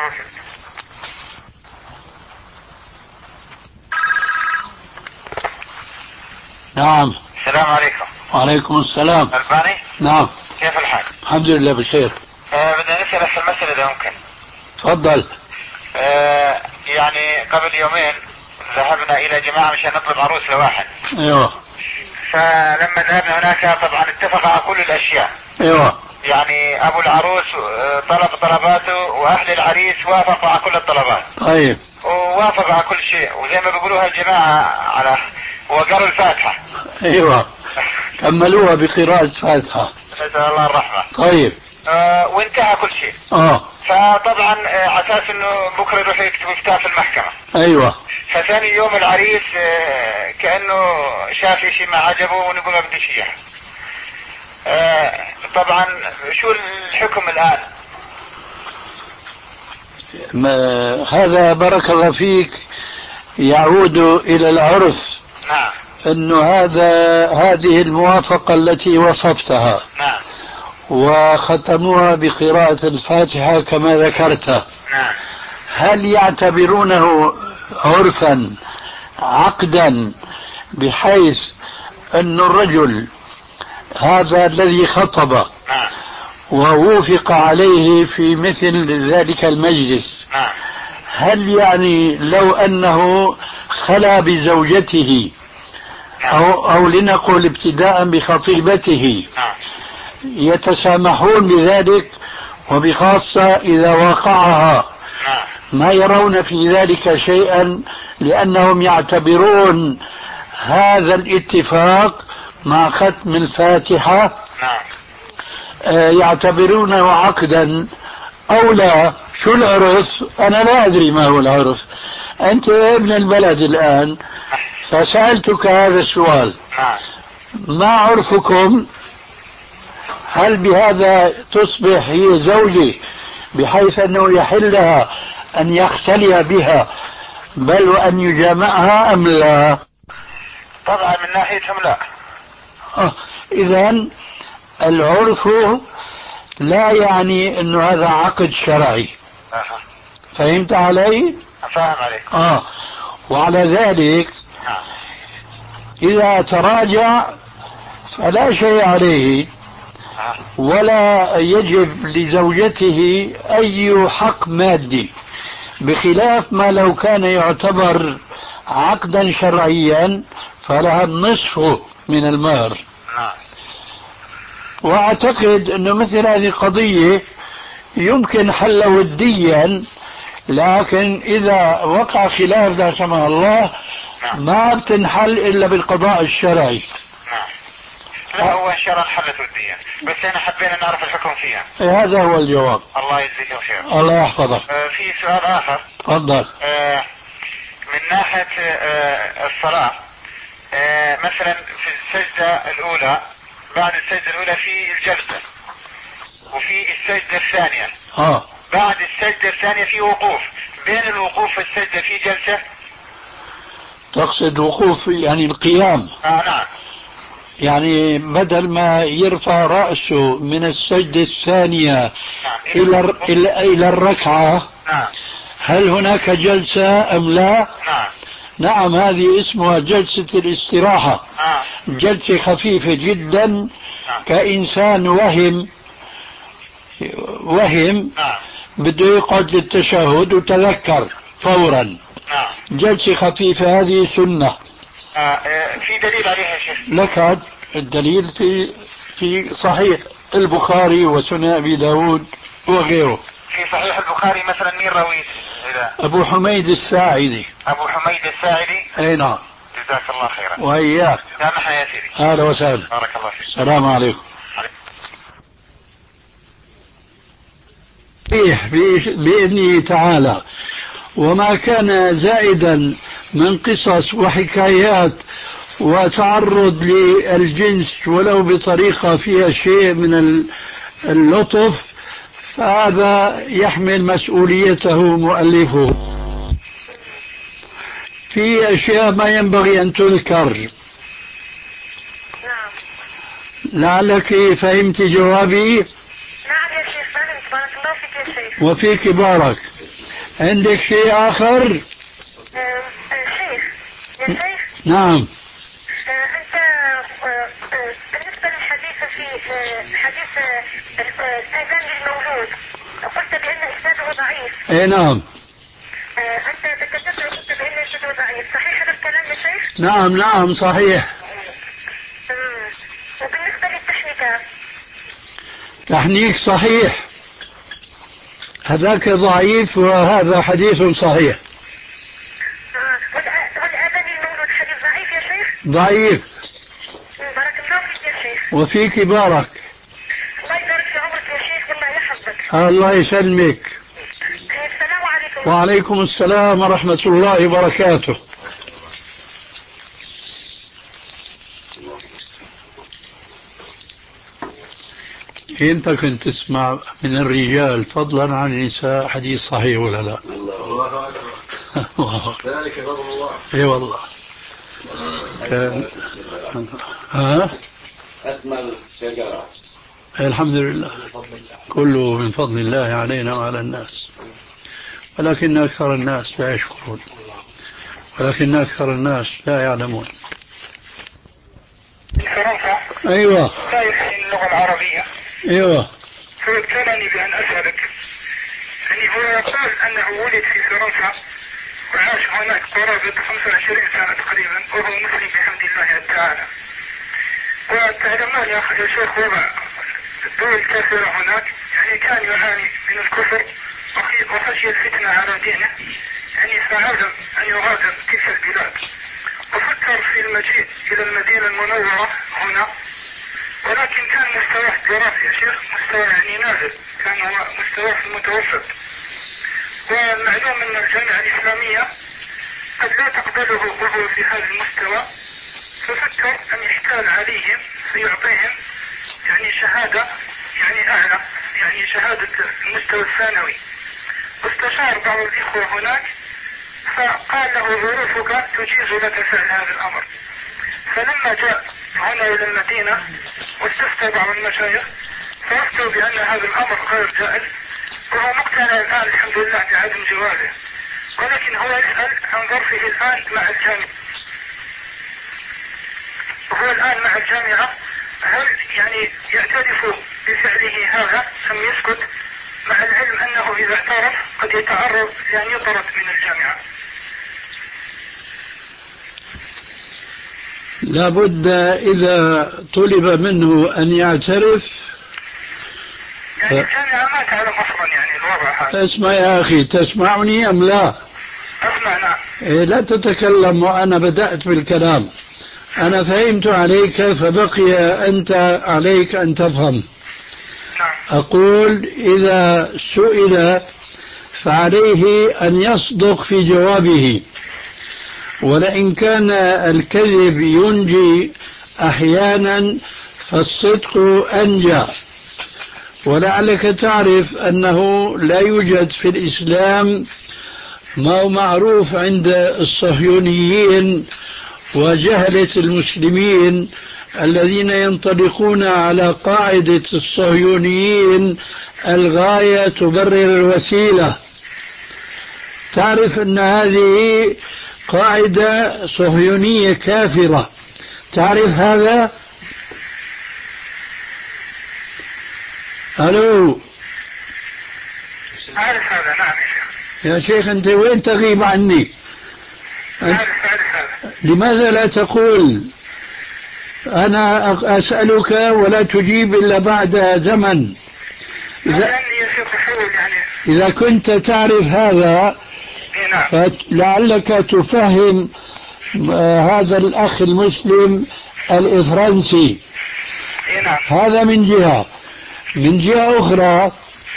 نعم. السلام عليكم. وعليكم السلام. الباني. نعم. كيف الحال؟ الحمد لله بخير. آه بدنا نسألك في المسألة إذا ممكن. تفضل. آه يعني قبل يومين ذهبنا إلى جماعة مشان نطلب عروس لواحد. ايوه. فلما ذهبنا هناك طبعا اتفق على كل الأشياء. ايوه. يعني أبو العروس طلب طلباته وأهل العريس وافقوا على كل الطلبات. طيب. ووافقوا على كل شيء، وزي ما بيقولوها الجماعة على وقروا الفاتحة. ايوه. كملوها بقراءة الفاتحة. نسأل الله الرحمة. طيب. آه وانتهى كل شيء. اه. فطبعا آه على اساس انه بكره يروح يكتبوا كتاب في المحكمة. ايوه. فثاني يوم العريس آه كأنه شاف شيء ما عجبه ونقول ما بديش اياه. آه طبعا شو الحكم الان؟ ما هذا بارك الله فيك يعود الى العرف. نعم. انه هذا هذه الموافقة التي وصفتها. نعم. وختموها بقراءة الفاتحة كما ذكرت. نعم. هل يعتبرونه عرفا عقدا بحيث أن الرجل هذا الذي خطب نعم. ووافق عليه في مثل ذلك المجلس، نعم. هل يعني لو أنه خلا بزوجته أو, أو لنقل ابتداء بخطيبته نعم. يتسامحون بذلك، وبخاصة إذا وقعها نعم. ما يرون في ذلك شيئا، لأنهم يعتبرون هذا الاتفاق مع ختم الفاتحة نعم. يعتبرونه عقدا أو لا. شو العرف؟ أنا لا أدري ما هو العرف. أنت ابن البلد الآن، فسألتك هذا السؤال: ما عرفكم؟ هل بهذا تصبح هي زوجي بحيث أنه يحل لها أن يختلي بها بل وأن يجامعها أم لا؟ طبعا من ناحيتهم لا. آه. إذن العرف لا يعني أنه هذا عقد شرعي. أه. فهمت علي؟ فاهم عليك. آه. وعلى ذلك نعم. إذا تراجع فلا شيء عليه، ولا يجب لزوجته أي حق مادي، بخلاف ما لو كان يعتبر عقدا شرعيا فلها النصف من المهر. وأعتقد أنه مثل هذه قضية يمكن حل وديا، لكن إذا وقع خلاف لا سمح الله ما بتنحل إلا بالقضاء الشرعي. لا هو إن شاء الله انحلت وديا، بس أنا حبينا نعرف الحكم فيها. هذا هو الجواب. الله يجزيك خير. الله يحفظك. آه في سؤال آخر. تفضل. آه من ناحية آه الصلاة، آه مثلا في السجدة الأولى، بعد السجدة الأولى في الجلسة، وفي السجدة الثانية آه. بعد السجدة الثانية في وقوف، بين الوقوف والسجدة في جلسة. تقصد وقوف يعني القيام؟ آه نعم. يعني بدل ما يرفع رأسه من السجدة الثانية نعم. إلى إلى إلى الركعة. نعم. هل هناك جلسة أم لا؟ نعم. نعم، هذه اسمها جلسة الاستراحة. آه. جلسة خفيفة جدا. نعم. كإنسان وهم وهم نعم. بده يقعد للتشهد وتذكر فورا. نعم. جلسة خفيفة هذه سنة. آه في دليل عليها يا شيخ؟ لك الدليل في في صحيح البخاري وسنن أبي داود وغيره. في صحيح البخاري مثلا مين راويه؟ أبو حميد الساعدي. أبو حميد الساعدي. أي نعم. جزاك الله خيرا. وإياك. يا محا يا سيدي. أهلا وسهلا. بارك الله فيك. السلام عليكم. بإذنه تعالى. وما كان زائدا من قصص وحكايات وتعرض للجنس ولو بطريقة فيها شيء من اللطف فهذا يحمل مسؤوليته مؤلفه. في أشياء ما ينبغي أن تذكر. لعلك فهمت جوابي. نعم يا شيخ فهمت، بارك الله فيك يا شيخ. وفيك بارك. عندك شيء آخر؟ أه شيخ يا شيخ. نعم. أه أنت أه بالنسبة للحديث في أه حديث الأذان للمولود قلت بأن إسناده ضعيف. اي نعم. أه أنت تكلمت وقلت بأن إسناده ضعيف، صحيح هذا الكلام يا شيخ؟ نعم نعم صحيح. أه وبالنسبة للتحنيكات؟ تحنيك صحيح، هذاك ضعيف وهذا حديث صحيح. والأذان للمولود حديث ضعيف يا شيخ؟ ضعيف. بارك الله فيك يا شيخ. وفيك بارك. الله يبارك في عمرك يا شيخ والله يحفظك. الله يسلمك. السلام عليكم. وعليكم السلام ورحمة الله وبركاته. انت كنت تسمع من الرجال فضلا عن النساء حديث صحيح ولا لا؟ الله اكبر. ذلك فضل الله. اي والله. كان ها اثمر الشجره. الحمد لله كله من فضل الله علينا وعلى الناس، ولكن اكثر الناس لا يشكرون، ولكن اكثر الناس لا يعلمون. فرنسا. ايوه. لا يحسن اللغه العربيه. ايوه. فابتلني بأن أسألك، يعني هو يقول أنه ولد في فرنسا وعاش هناك قرابة خمسة وعشرين سنة تقريبا وهو مسلم بحمد الله تعالى. وتعلمون يا شيخ وضع الدول الكافرة هناك يعني كان يعاني من الكفر وخشي الفتنة على دينه يعني فعزم أن يغادر تلك البلاد، وفكر في المجيء إلى المدينة المنورة هنا، ولكن كان مستواه الدراسي يا شيخ مستوى يعني نازل، كان هو مستواه في المتوسط، والمعلوم أن الجامعة الإسلامية قد لا تقبله وهو في هذا المستوى، ففكر أن يحتال عليهم فيعطيهم يعني شهادة يعني أعلى، يعني شهادة المستوى الثانوي. واستشار بعض الإخوة هناك فقال له ظروفك تجيز لك فعل هذا الأمر. فلما جاء هنا إلى المدينة واستفتى بعض المشايخ فأفتوا بأن هذا الأمر غير جائز، وهو مقتنع الآن الحمد لله بعدم جوازه، ولكن هو يسأل عن ظرفه الآن مع الجامعة، وهو الآن مع الجامعة هل يعني يعترف بفعله هذا أم يسكت، مع العلم أنه إذا اعترف قد يتعرض لأن يطرد من الجامعة. لابد إذا طلب منه أن يعترف يعني الجامعة ما تعلم أصلا يعني الوضع هذا. اسمع يا أخي، تسمعني أم لا؟ أسمع. نعم. إيه، لا تتكلم وأنا بدأت بالكلام. أنا فهمت عليك فبقي أنت عليك أن تفهم. نعم. أقول إذا سئل فعليه أن يصدق في جوابه، ولئن كان الكذب ينجي أحيانا فالصدق أنجى. ولعلك تعرف أنه لا يوجد في الإسلام ما هو معروف عند الصهيونيين وجهلة المسلمين الذين ينطلقون على قاعدة الصهيونيين الغاية تبرر الوسيلة. تعرف أن هذه قاعدة صهيونية كافرة، تعرف هذا؟ ألو؟ أعرف هذا. نعم يا شيخ أنت وين تغيب عني؟ أعرف أعرف هذا. لماذا لا تقول أنا أسألك ولا تجيب إلا بعد زمن؟ إذا, إذا كنت تعرف هذا فلعلك تفهم هذا الأخ المسلم الإفرنسي. هذا من جهة. من جهة أخرى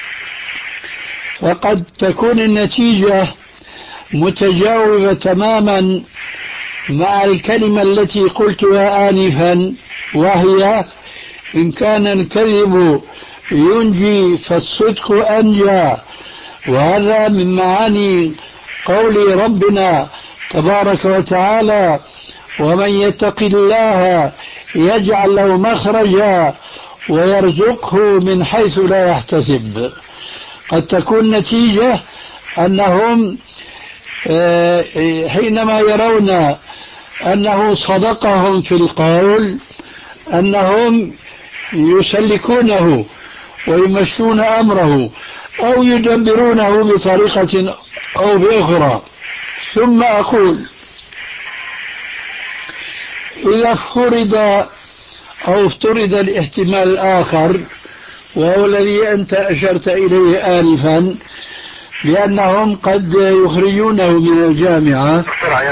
فقد تكون النتيجة متجاوبة تماما مع الكلمة التي قلتها آنفا، وهي إن كان الكذب ينجي فالصدق أنجى. وهذا من معاني قول ربنا تبارك وتعالى ومن يتق الله يجعل له مخرجا ويرزقه من حيث لا يحتسب. قد تكون نتيجة أنهم حينما يرون أنه صدقهم في القول أنهم يسلكونه ويمشون أمره أو يدبرونه بطريقة أو بأخرى. ثم أقول إذا فرض أو افترض الاحتمال الآخر، وهو الذي أنت أشرت إليه آنفا، لأنهم قد يخرجونه من الجامعة،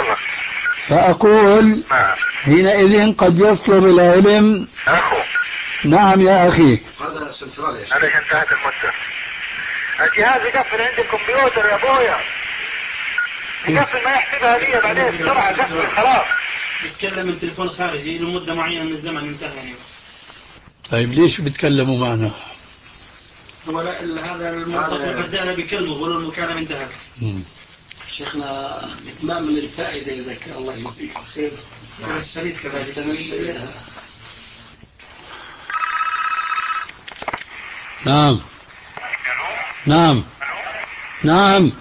فأقول حينئذ قد يطلب العلم. أخو. نعم يا أخي. هذا سنترال يا شيخ. أنا انتهت المدة. الجهاز يقفل عندي الكمبيوتر يا أبويا. يقفل ما يحسبها لي بعدين بسرعة يقفل خلاص. يتكلم من تليفون خارجي لمدة معينة من الزمن انتهى. طيب ليش بيتكلموا معنا؟ هو هذا الموظف بدأنا بكلمه ولو المكالمة انتهت. شيخنا إتمام من الفائدة إذا كان الله يجزيك خير. الشريط كذلك. نعم نعم نعم.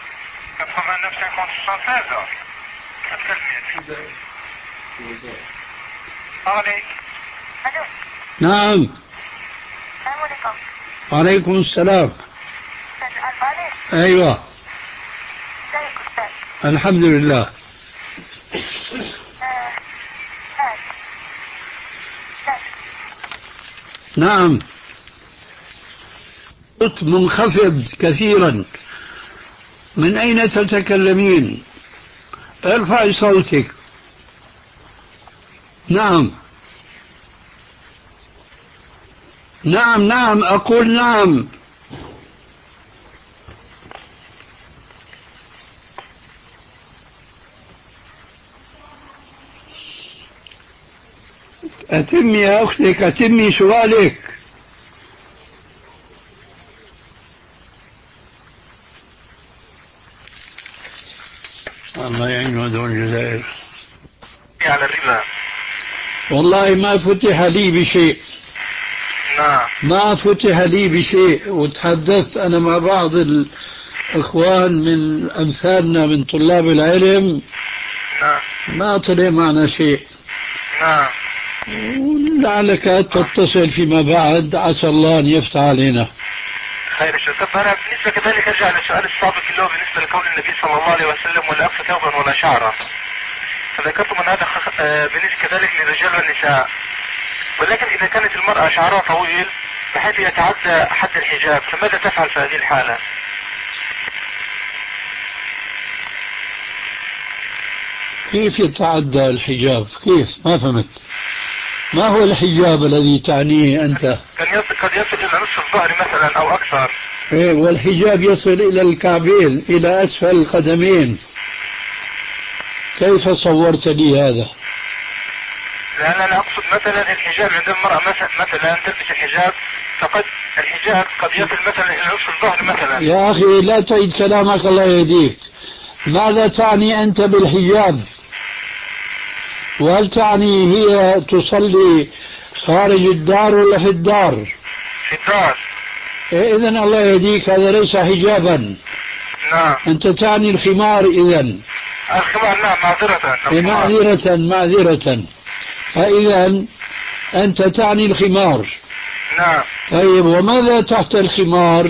نعم. وعليكم السلام. ايوه الحمد لله. نعم صوت منخفض كثيرا. من أين تتكلمين؟ ارفعي صوتك. نعم نعم نعم أقول نعم. أتمي يا أختك، أتمي سؤالك. الله يعين هذول الجزائر. على الربا والله ما فتح لي بشيء. نعم ما فتح لي بشيء، وتحدثت أنا مع بعض الإخوان من أمثالنا من طلاب العلم، نعم ما طلع معنا شيء. نعم لعلك تتصل فيما بعد، عسى الله أن يفتح علينا. خير يا شيخ. طب أنا بالنسبة كذلك أرجع للسؤال السابق اللي هو بالنسبة لقول النبي صلى الله عليه وسلم ولا أخذ ثوبا ولا شعرا، فذكرتم أن هذا بالنسبة كذلك للرجال والنساء، ولكن إذا كانت المرأة شعرها طويل بحيث يتعدى حد الحجاب فماذا تفعل في هذه الحالة؟ كيف يتعدى الحجاب؟ كيف؟ ما فهمت. ما هو الحجاب الذي تعنيه أنت؟ قد يصل إلى نصف الظهر مثلا أو أكثر. إيه، والحجاب يصل إلى الكعبين، إلى أسفل القدمين. كيف صورت لي هذا؟ لأن أنا أقصد مثلا الحجاب عند المرأة مثلا تلبس الحجاب، فقد الحجاب قد يصل مثلا إلى نصف الظهر مثلا. يا أخي لا تعيد كلامك الله يهديك. ماذا تعني أنت بالحجاب؟ وهل تعني هي تصلي خارج الدار ولا في الدار؟ في الدار. إيه، إذن الله يهديك، هذا ليس حجابا. نعم. أنت تعني الخمار إذن. الخمار نعم، معذرة. إيه، معذرة معذرة. فإذا أنت تعني الخمار. نعم. طيب، وماذا تحت الخمار؟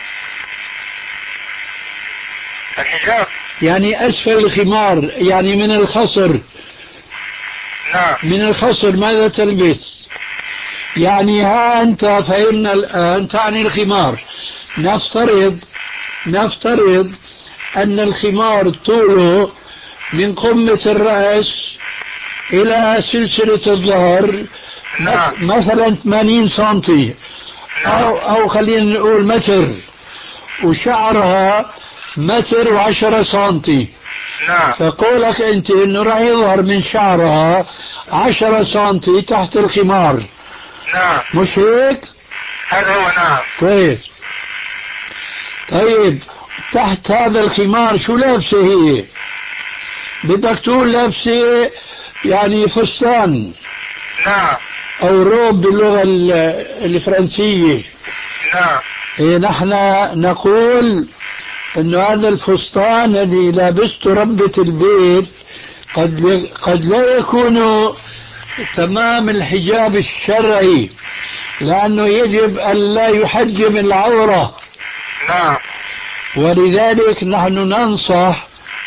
الحجاب. يعني أسفل الخمار، يعني من الخصر. نعم. من الخصر ماذا تلبس؟ يعني ها أنت فهمنا الآن تعني الخمار. نفترض نفترض أن الخمار طوله من قمة الرأس إلى سلسلة الظهر. نعم. مثلا ثمانين سنتي. نعم. أو, أو خلينا نقول متر، وشعرها متر وعشرة سنتي. نعم. فقولك أنت إنه راح يظهر من شعرها عشرة سنتي تحت الخمار. نعم. مش هيك؟ هذا هو. نعم. كويس. طيب، تحت هذا الخمار شو لابسة هي؟ بدك تقول لابسة يعني فستان. نعم. أو روب باللغة الفرنسية. نعم. إيه، نحن نقول إنه هذا الفستان الذي لابسته ربة البيت قد قد لا يكون تمام الحجاب الشرعي، لأنه يجب أن لا يحجم العورة. نعم. ولذلك نحن ننصح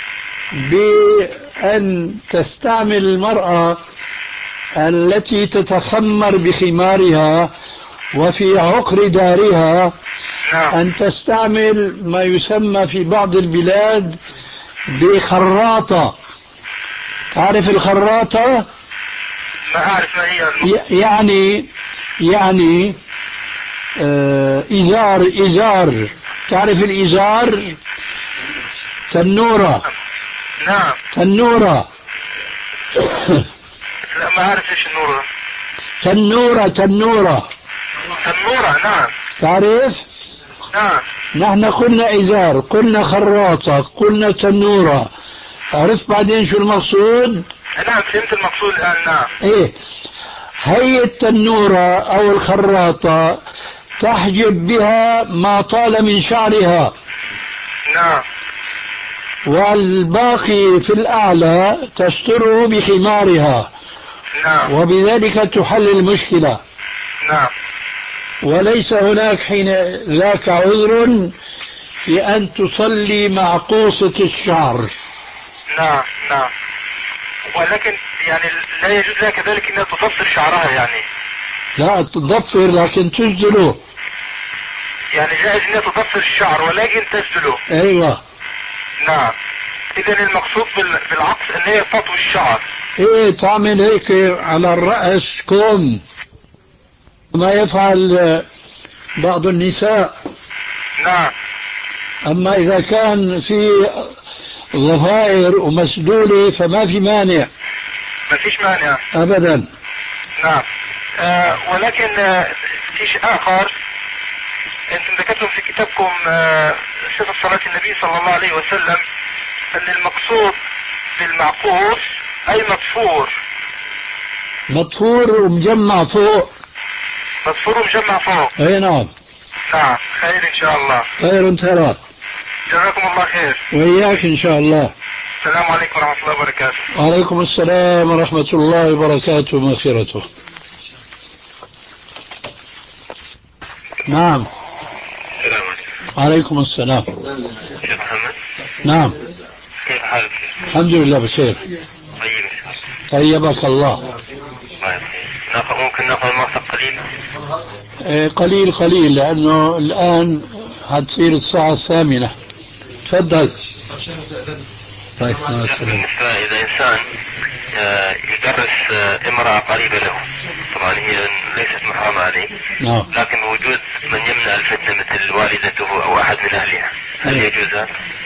بأن تستعمل المرأة التي تتخمر بخمارها وفي عقر دارها نعم. أن تستعمل ما يسمى في بعض البلاد بخراطة. تعرف الخراطة؟ ما أعرف ما هي. يعني يعني آه إزار إزار تعرف الإزار؟ تنورة. نعم. تنورة. لا ما أعرف إيش النورة. تنورة تنورة النورة. نعم. تعرف؟ نعم. نحن قلنا إزار، قلنا خراطة، قلنا تنورة. عرفت بعدين شو المقصود؟ نعم فهمت المقصود الآن. نعم. إيه، هي التنورة أو الخراطة تحجب بها ما طال من شعرها. نعم. والباقي في الأعلى تستره بخمارها. نعم. وبذلك تحل المشكلة. نعم. وليس هناك حين ذاك عذر في أن تصلي مع قوصة الشعر. نعم. نعم. ولكن يعني لا يجوز لها كذلك انها تضفر شعرها يعني. لا تضفر لكن تسدله. يعني جائز ان تضفر الشعر ولكن تسدله. ايوه نعم. اذا المقصود بالعطف ان هي تطوي الشعر. ايه تعمل هيك على الرأس كوم ما يفعل بعض النساء. نعم. اما اذا كان في ضفائر ومسدولة فما في مانع. ما فيش مانع ابدا. نعم. آه ولكن آه في شيء اخر انتم ذكرتم في كتابكم آه صفة صلاة النبي صلى الله عليه وسلم ان المقصود بالمعقوس اي مطفور. مطفور ومجمع فوق. مطفور ومجمع فوق. اي نعم. نعم خير ان شاء الله. خير ترى. جزاكم الله خير. وإياك إن شاء الله. السلام عليكم ورحمة الله وبركاته. وعليكم السلام ورحمة الله وبركاته ومغفرته. نعم. السلام عليكم. وعليكم السلام. شيخ محمد. نعم. كيف حالك؟ الحمد لله بخير. طيب. طيبك الله. ناخذ ممكن ناخذ المرفق قليل؟ إيه قليل قليل لأنه الآن هتصير الساعة الثامنة. تفضل. طيب بالنسبة إذا إنسان يدرس امرأة قريبة له، طبعا هي ليست محرمة عليه، نعم. لكن بوجود من يمنع الفتنة مثل والدته أو أحد من أهلها، هل يجوز هذا؟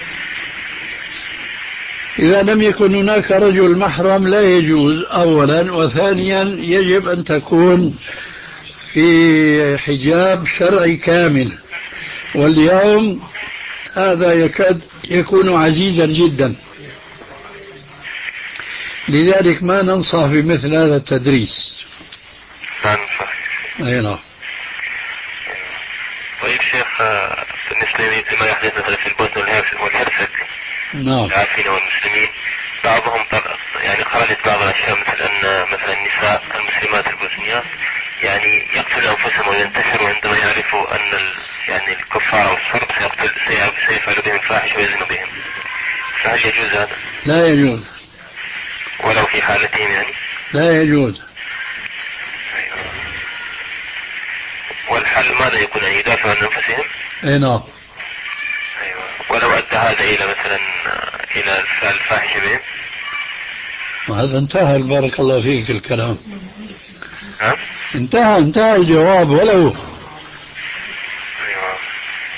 إذا لم يكن هناك رجل محرم لا يجوز أولا، وثانيا يجب أن تكون في حجاب شرعي كامل، واليوم هذا يكاد يكون عزيزا جدا، لذلك ما ننصح بمثل هذا التدريس. نعم. أي نعم. طيب شيخ، بالنسبة لما يحدث مثلا في البوسنة والهرسك، نعم، العافين والمسلمين، بعضهم يعني خرجت بعض الأشياء مثل أن مثلا النساء المسلمات البوسنيات يعني يقتلوا أنفسهم وينتحروا عندما يعرفوا أن يعني الكفار والصرب سيقتل سيفعلوا بهم فاحش ويزنوا بهم، فهل يجوز هذا؟ لا يجوز. ولو في حالتهم يعني؟ لا يجوز. والحل ماذا يكون؟ أن يدافعوا عن أنفسهم؟ اي نعم. أيوة. ولو أدى هذا إلى مثلا إلى الفعل الفاحش بهم؟ وهذا انتهى، بارك الله فيك الكلام. ها؟ انتهى انتهى الجواب. ولو أيوة.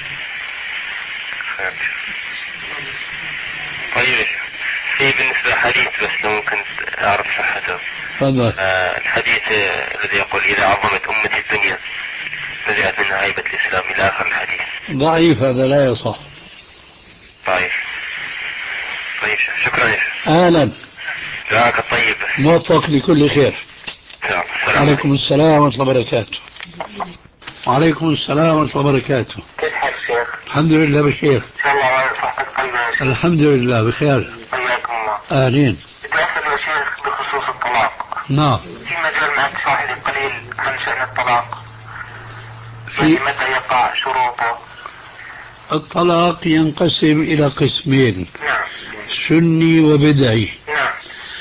طيب في بالنسبة حديث بس لو ممكن أعرف صحته. تفضل. آه الحديث آه الذي يقول إذا عظمت أمتي الدنيا فزعت منها هيبة الإسلام إلى آخر الحديث. ضعيف، هذا لا يصح. طيب طيب شكرا يا شيخ. أهلا. جزاك الطيب. موفق لكل خير. عليكم السلام ورحمة الله وبركاته. وعليكم السلام ورحمة الله وبركاته. كيف حالك شيخ؟ الحمد لله بخير. ان شاء الله على صحتك طيبة يا شيخ. الحمد لله بخير. حياكم الله. أهلين. بدي أسأل يا شيخ بخصوص الطلاق. نعم. في مجال معك تشرح لي قليل عن شأن الطلاق؟ في يعني متى يقع شروطه؟ الطلاق ينقسم إلى قسمين. نعم. سني وبدعي. نعم.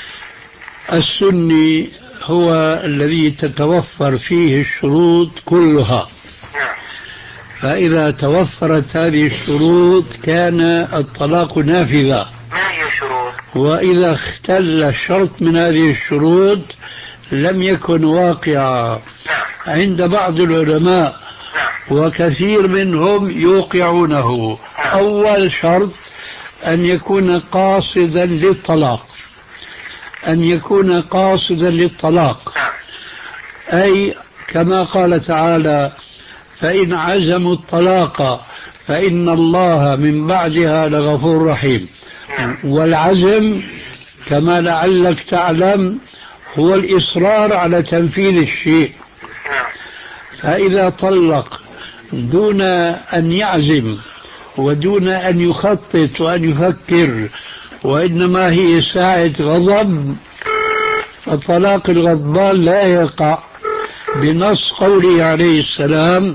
السني هو الذي تتوفر فيه الشروط كلها. نعم. فإذا توفرت هذه الشروط كان الطلاق نافذا. ما هي الشروط؟ وإذا اختل شرط من هذه الشروط لم يكن واقعا. نعم. عند بعض العلماء نعم. وكثير منهم يوقعونه. نعم. أول شرط أن يكون قاصدا للطلاق، أن يكون قاصدا للطلاق، نعم. أي كما قال تعالى فإن عزموا الطلاق فإن الله من بعدها لغفور رحيم. نعم. والعزم كما لعلك تعلم هو الإصرار على تنفيذ الشيء. نعم. فإذا طلق دون أن يعزم ودون أن يخطط وأن يفكر وإنما هي ساعة غضب، فطلاق الغضبان لا يقع بنص قوله عليه السلام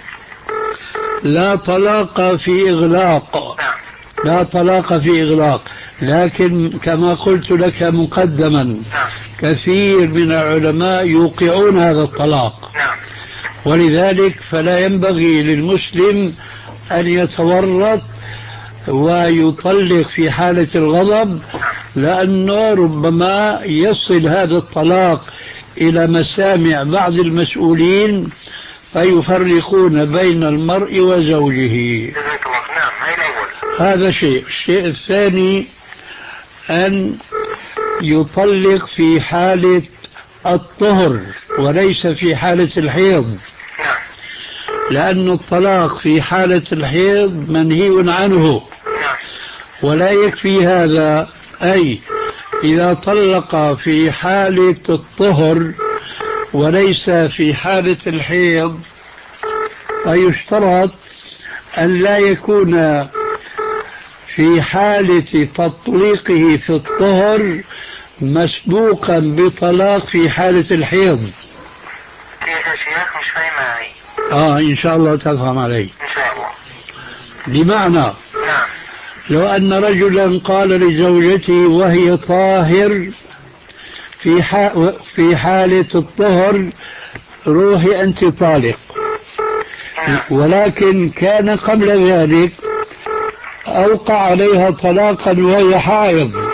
لا طلاق في إغلاق. لا طلاق في إغلاق. لكن كما قلت لك مقدما كثير من العلماء يوقعون هذا الطلاق. نعم. ولذلك فلا ينبغي للمسلم أن يتورط ويطلق في حالة الغضب، لأنه ربما يصل هذا الطلاق إلى مسامع بعض المسؤولين فيفرقون بين المرء وزوجه. هذا شيء. الشيء الثاني أن يطلق في حالة الطهر وليس في حالة الحيض، لأن الطلاق في حالة الحيض منهي عنه. ولا يكفي هذا، أي إذا طلق في حالة الطهر وليس في حالة الحيض فيشترط أن لا يكون في حالة تطليقه في الطهر مسبوقا بطلاق في حالة الحيض. كيف يا شيخ؟ مش فاهم معي. آه إن شاء الله تفهم علي. إن شاء الله. بمعنى نعم. لو أن رجلا قال لزوجته وهي طاهر في في حالة الطهر روحي أنت طالق، ولكن كان قبل ذلك أوقع عليها طلاقا وهي حائض.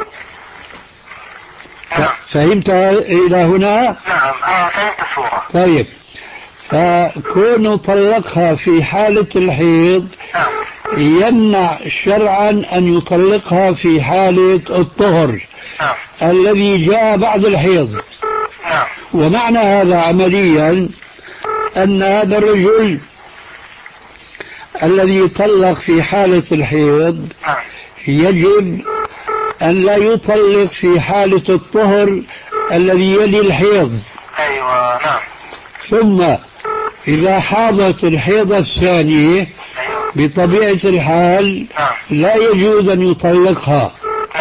فهمت إلى هنا؟ نعم. آه فهمت الصورة. طيب، فكون طلقها في حالة الحيض يمنع شرعا أن يطلقها في حالة الطهر الذي جاء بعد الحيض. ومعنى هذا عمليا أن هذا الرجل الذي يطلق في حالة الحيض يجب أن لا يطلق في حالة الطهر الذي يلي الحيض. أيوة نعم. ثم إذا حاضت الحيضة الثانية بطبيعة الحال لا يجوز أن يطلقها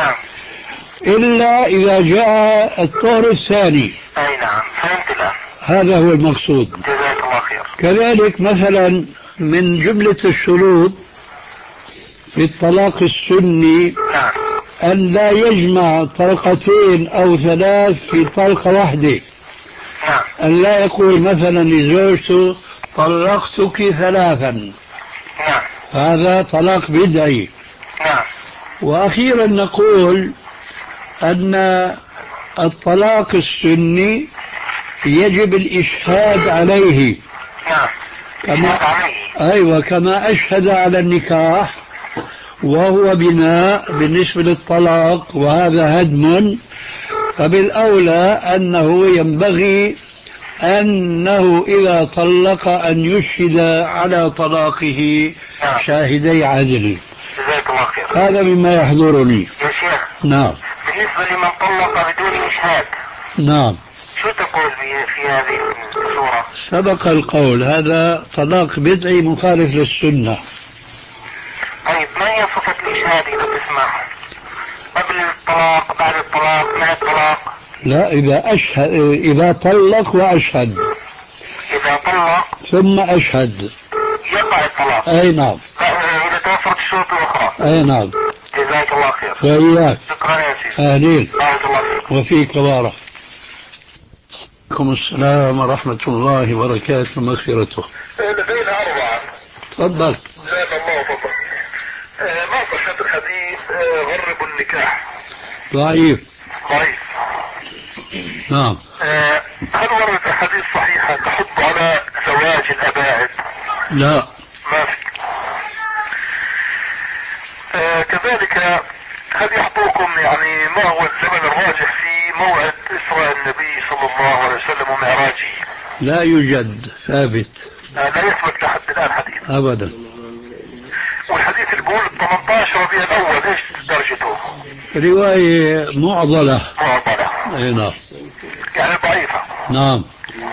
إلا إذا جاء الطهر الثاني. أي نعم فهمت الآن. هذا هو المقصود. جزاك الله خير. كذلك مثلا من جملة الشروط في الطلاق السني نعم. أن لا يجمع طلقتين أو ثلاث في طلقة واحدة. نعم. أن لا يقول مثلا لزوجته طلقتك ثلاثا. نعم. هذا طلاق بدعي. نعم. وأخيرا نقول أن الطلاق السني يجب الإشهاد عليه. نعم. كما أيوة كما أشهد على النكاح وهو بناء بالنسبة للطلاق وهذا هدم، فبالأولى أنه ينبغي أنه إذا طلق أن يشهد على طلاقه شاهدي عدل. جزاك الله خير. هذا مما يحضرني. يا شيخ. نعم. بالنسبة لمن طلق بدون إشهاد. نعم. شو تقول في هذه الصورة؟ سبق القول هذا طلاق بدعي مخالف للسنة. طيب ما هي صفة الإشهاد إذا تسمح؟ قبل الطلاق، بعد الطلاق، مع الطلاق؟ لا، إذا أشهد، إذا طلق وأشهد. إذا طلق ثم أشهد يقع الطلاق. أي نعم. إذا توفرت الشروط الأخرى. أي نعم. جزاك الله خير. وإياك. شكرا يا شيخ. أهلين. بارك الله فيك. وفيك بارك. عليكم السلام ورحمة الله وبركاته مغفرته. لدينا أربعة. تفضل. جزاك الله فضل. ما صحة الحديث غرب النكاح؟ ضعيف. ضعيف. نعم. هل وردت أحاديث صحيحة تحض على زواج الأباعد؟ لا. ما في. آه كذلك هل يحضركم يعني ما هو الزمن الراجح في موعد إسراء النبي صلى الله عليه وسلم ومعراجه؟ لا يوجد ثابت. آه لا يثبت لحد الآن حديث. أبدا. والحديث اللي بيقول ثمانية عشر ربيع الأول ايش درجته؟ رواية معضلة. معضلة. اي نعم. يعني ضعيفة. نعم.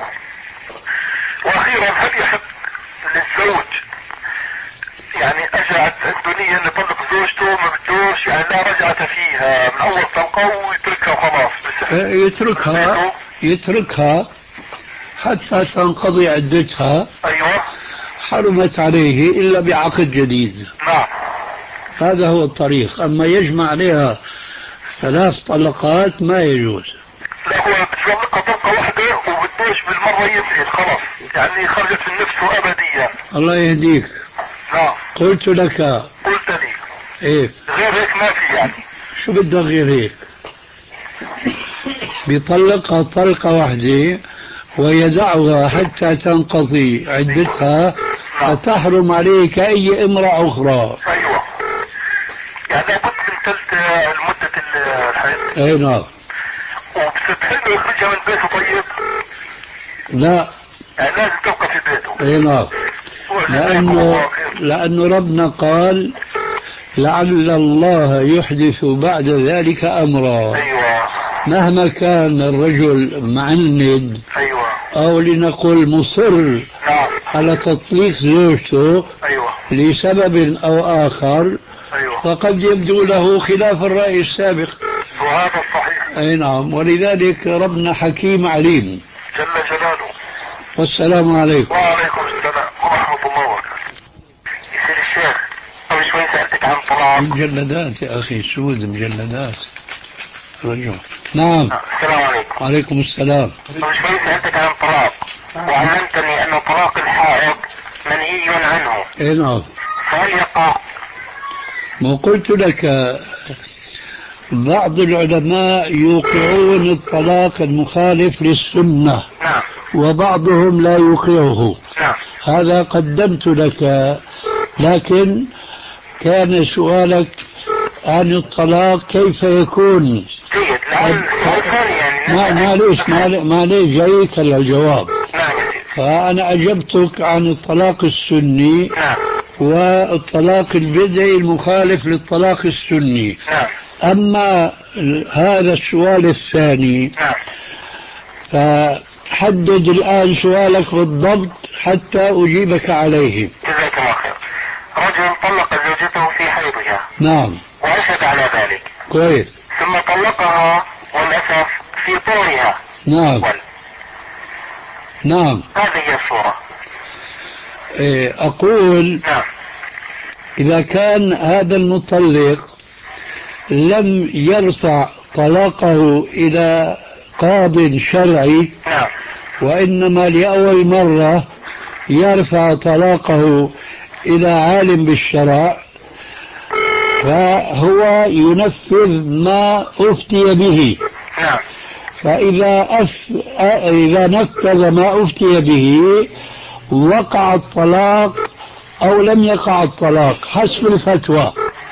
وأخيرا هل يحب للزوج يعني أجعت الدنيا أن يطلق زوجته ما بدوش يعني لا رجعة فيها من أول طلقة ويتركها وخلاص؟ يتركها يتركها حتى تنقضي عدتها. أيوة. حرمت عليه إلا بعقد جديد. نعم. هذا هو الطريق. أما يجمع عليها ثلاث طلقات ما يجوز. لا هو بتطلقها طلقة واحدة وبده ايش بالمرة يسأل خلاص، يعني خرجت من نفسه ابديا. الله يهديك. نعم. قلت لك. قلت لي. ايه. غير هيك ما في يعني. شو بدك غير هيك؟ بيطلقها طلقة واحدة ويدعها حتى تنقضي عدتها فتحرم عليك أي امرأة أخرى. أيوة، يعني لابد من ثلث المدة الحياة. أي نعم. وبستحيل يخرجها من بيته. طيب لا، يعني لازم تبقى في بيته. أي نعم. لأنه لأنه ربنا قال لعل الله يحدث بعد ذلك أمرا. أيوة. مهما كان الرجل معند. أيوة. أو لنقول مصر. نعم. على تطليق زوجته. أيوة. لسبب أو آخر. أيوة. فقد يبدو له خلاف الرأي السابق. وهذا صحيح. أي نعم، ولذلك ربنا حكيم عليم جل جلاله. والسلام عليكم. وعليكم السلام ورحمة الله وبركاته. يصير الشيخ قبل شوي سألتك عن طلاق. مجلدات يا أخي، سود مجلدات رجل. نعم. السلام عليكم. وعليكم السلام. قبل شوي سألتك عن طلاق وعلمتني أن طلاق الحائض منهي عنه. اي نعم. فهل يقع؟ ما قلت لك بعض العلماء يوقعون الطلاق المخالف للسنة. نعم. وبعضهم لا يوقعه. نعم. هذا قدمت لك، لكن كان سؤالك عن الطلاق كيف يكون. جيد. لأن ما معليش معليش جايك الجواب. نعم. فأنا أجبتك عن الطلاق السني. نعم. والطلاق البدعي المخالف للطلاق السني. نعم. أما هذا السؤال الثاني. نعم. فحدد الآن سؤالك بالضبط حتى أجيبك عليه. جزاك الله خير. رجل طلق زوجته في حيضها. نعم. وأشهد على ذلك. كويس. ثم طلقها والأسف في طورها. نعم. وال. نعم. هذه هي الصورة. أقول. نعم. إذا كان هذا المطلق لم يرفع طلاقه إلى قاض شرعي. نعم. وإنما لأول مرة يرفع طلاقه إلى عالم بالشرع، فهو ينفذ ما أفتي به. نعم. فإذا أف... إذا نفذ ما أفتي به وقع الطلاق أو لم يقع الطلاق حسب الفتوى.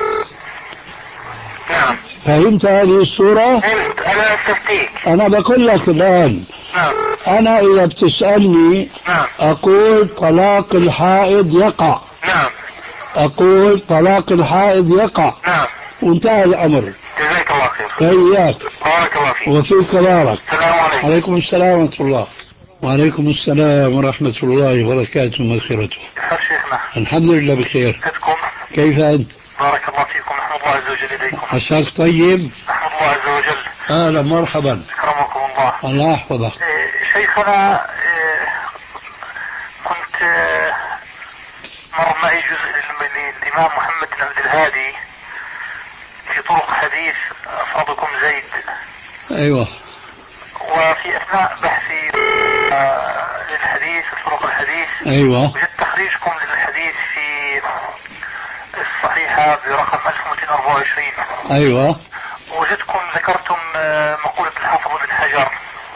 نعم. فهمت هذه الصورة؟ فهمت. أنا استفتيك. أنا بقول لك الآن. نعم. أنا إذا بتسألني. نعم. أقول طلاق الحائض يقع. نعم. أقول طلاق الحائض يقع. نعم. وانتهى الأمر. جزاك الله خير. فإياك. بارك الله فيك. وفيك بارك. السلام عليكم. وعليكم السلام ورحمة الله. وعليكم السلام ورحمة الله وبركاته ومغفرته. كيف شيخنا؟ الحمد لله بخير. كيفكم؟ كيف أنت؟ بارك الله فيكم. نحمد الله عز وجل إليكم. عساك طيب؟ نحمد الله عز وجل. أهلا مرحبا. أكرمكم الله. الله يحفظك. إيه شيخنا، إيه كنت إيه مر معي جزء للإمام محمد بن عبد الهادي في طرق حديث أفرادكم زيد. أيوة. وفي أثناء بحثي آه للحديث طرق الحديث. أيوة. وجدت تخريجكم للحديث في الصحيحة برقم ألف ومئتين وأربعة وعشرين. أيوة. وجدتكم ذكرتم آه مقولة الحافظ بن حجر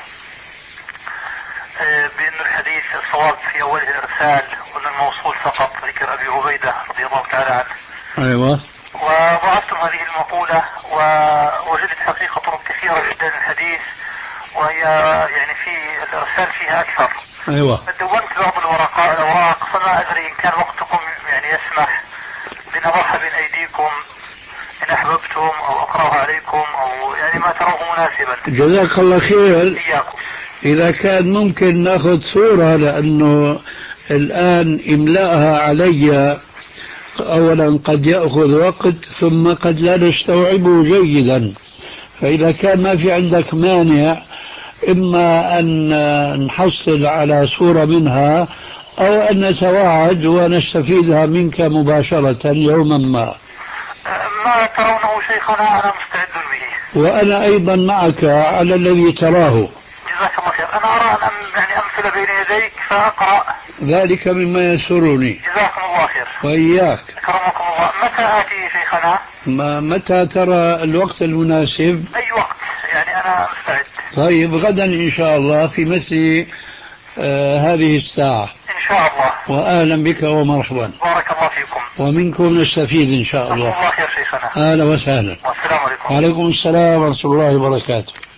آه بأن الحديث الصواب في أوله الإرسال وأن الموصول فقط ذكر أبي عبيدة رضي الله تعالى عنه. أيوة. وضعفتم هذه المقولة ووجدت حقيقة طرق كثيرة جدا للحديث وهي يعني في الإرسال فيها أكثر. أيوة. دونت بعض الورقاء الأوراق فما أدري إن كان وقتكم يعني يسمح بنضعها بين أيديكم إن أحببتم أو أقرأها عليكم أو يعني ما تروه مناسبا. جزاك الله خير. إياكم. إذا كان ممكن ناخذ صورة، لأنه الآن إملاءها علي أولا قد يأخذ وقت ثم قد لا نستوعبه جيدا. فإذا كان ما في عندك مانع إما أن نحصل على صورة منها أو أن نتواعد ونستفيدها منك مباشرة يوما ما. ما ترونه شيخنا أنا مستعد به. وأنا أيضا معك على الذي تراه. جزاك الله خير. أنا أرى أن يعني الأسئلة بين يديك فأقرأ. ذلك مما يسرني. جزاكم الله خير. وإياك. أكرمكم الله. متى آتي شيخنا؟ ما متى ترى الوقت المناسب؟ أي وقت يعني أنا مستعد. طيب غدا إن شاء الله في مثل آه هذه الساعة إن شاء الله. وأهلا بك ومرحبا. بارك الله فيكم. ومنكم نستفيد إن شاء الله. الله خير شيخنا. أهلا وسهلا. والسلام عليكم. وعليكم السلام ورحمة الله وبركاته.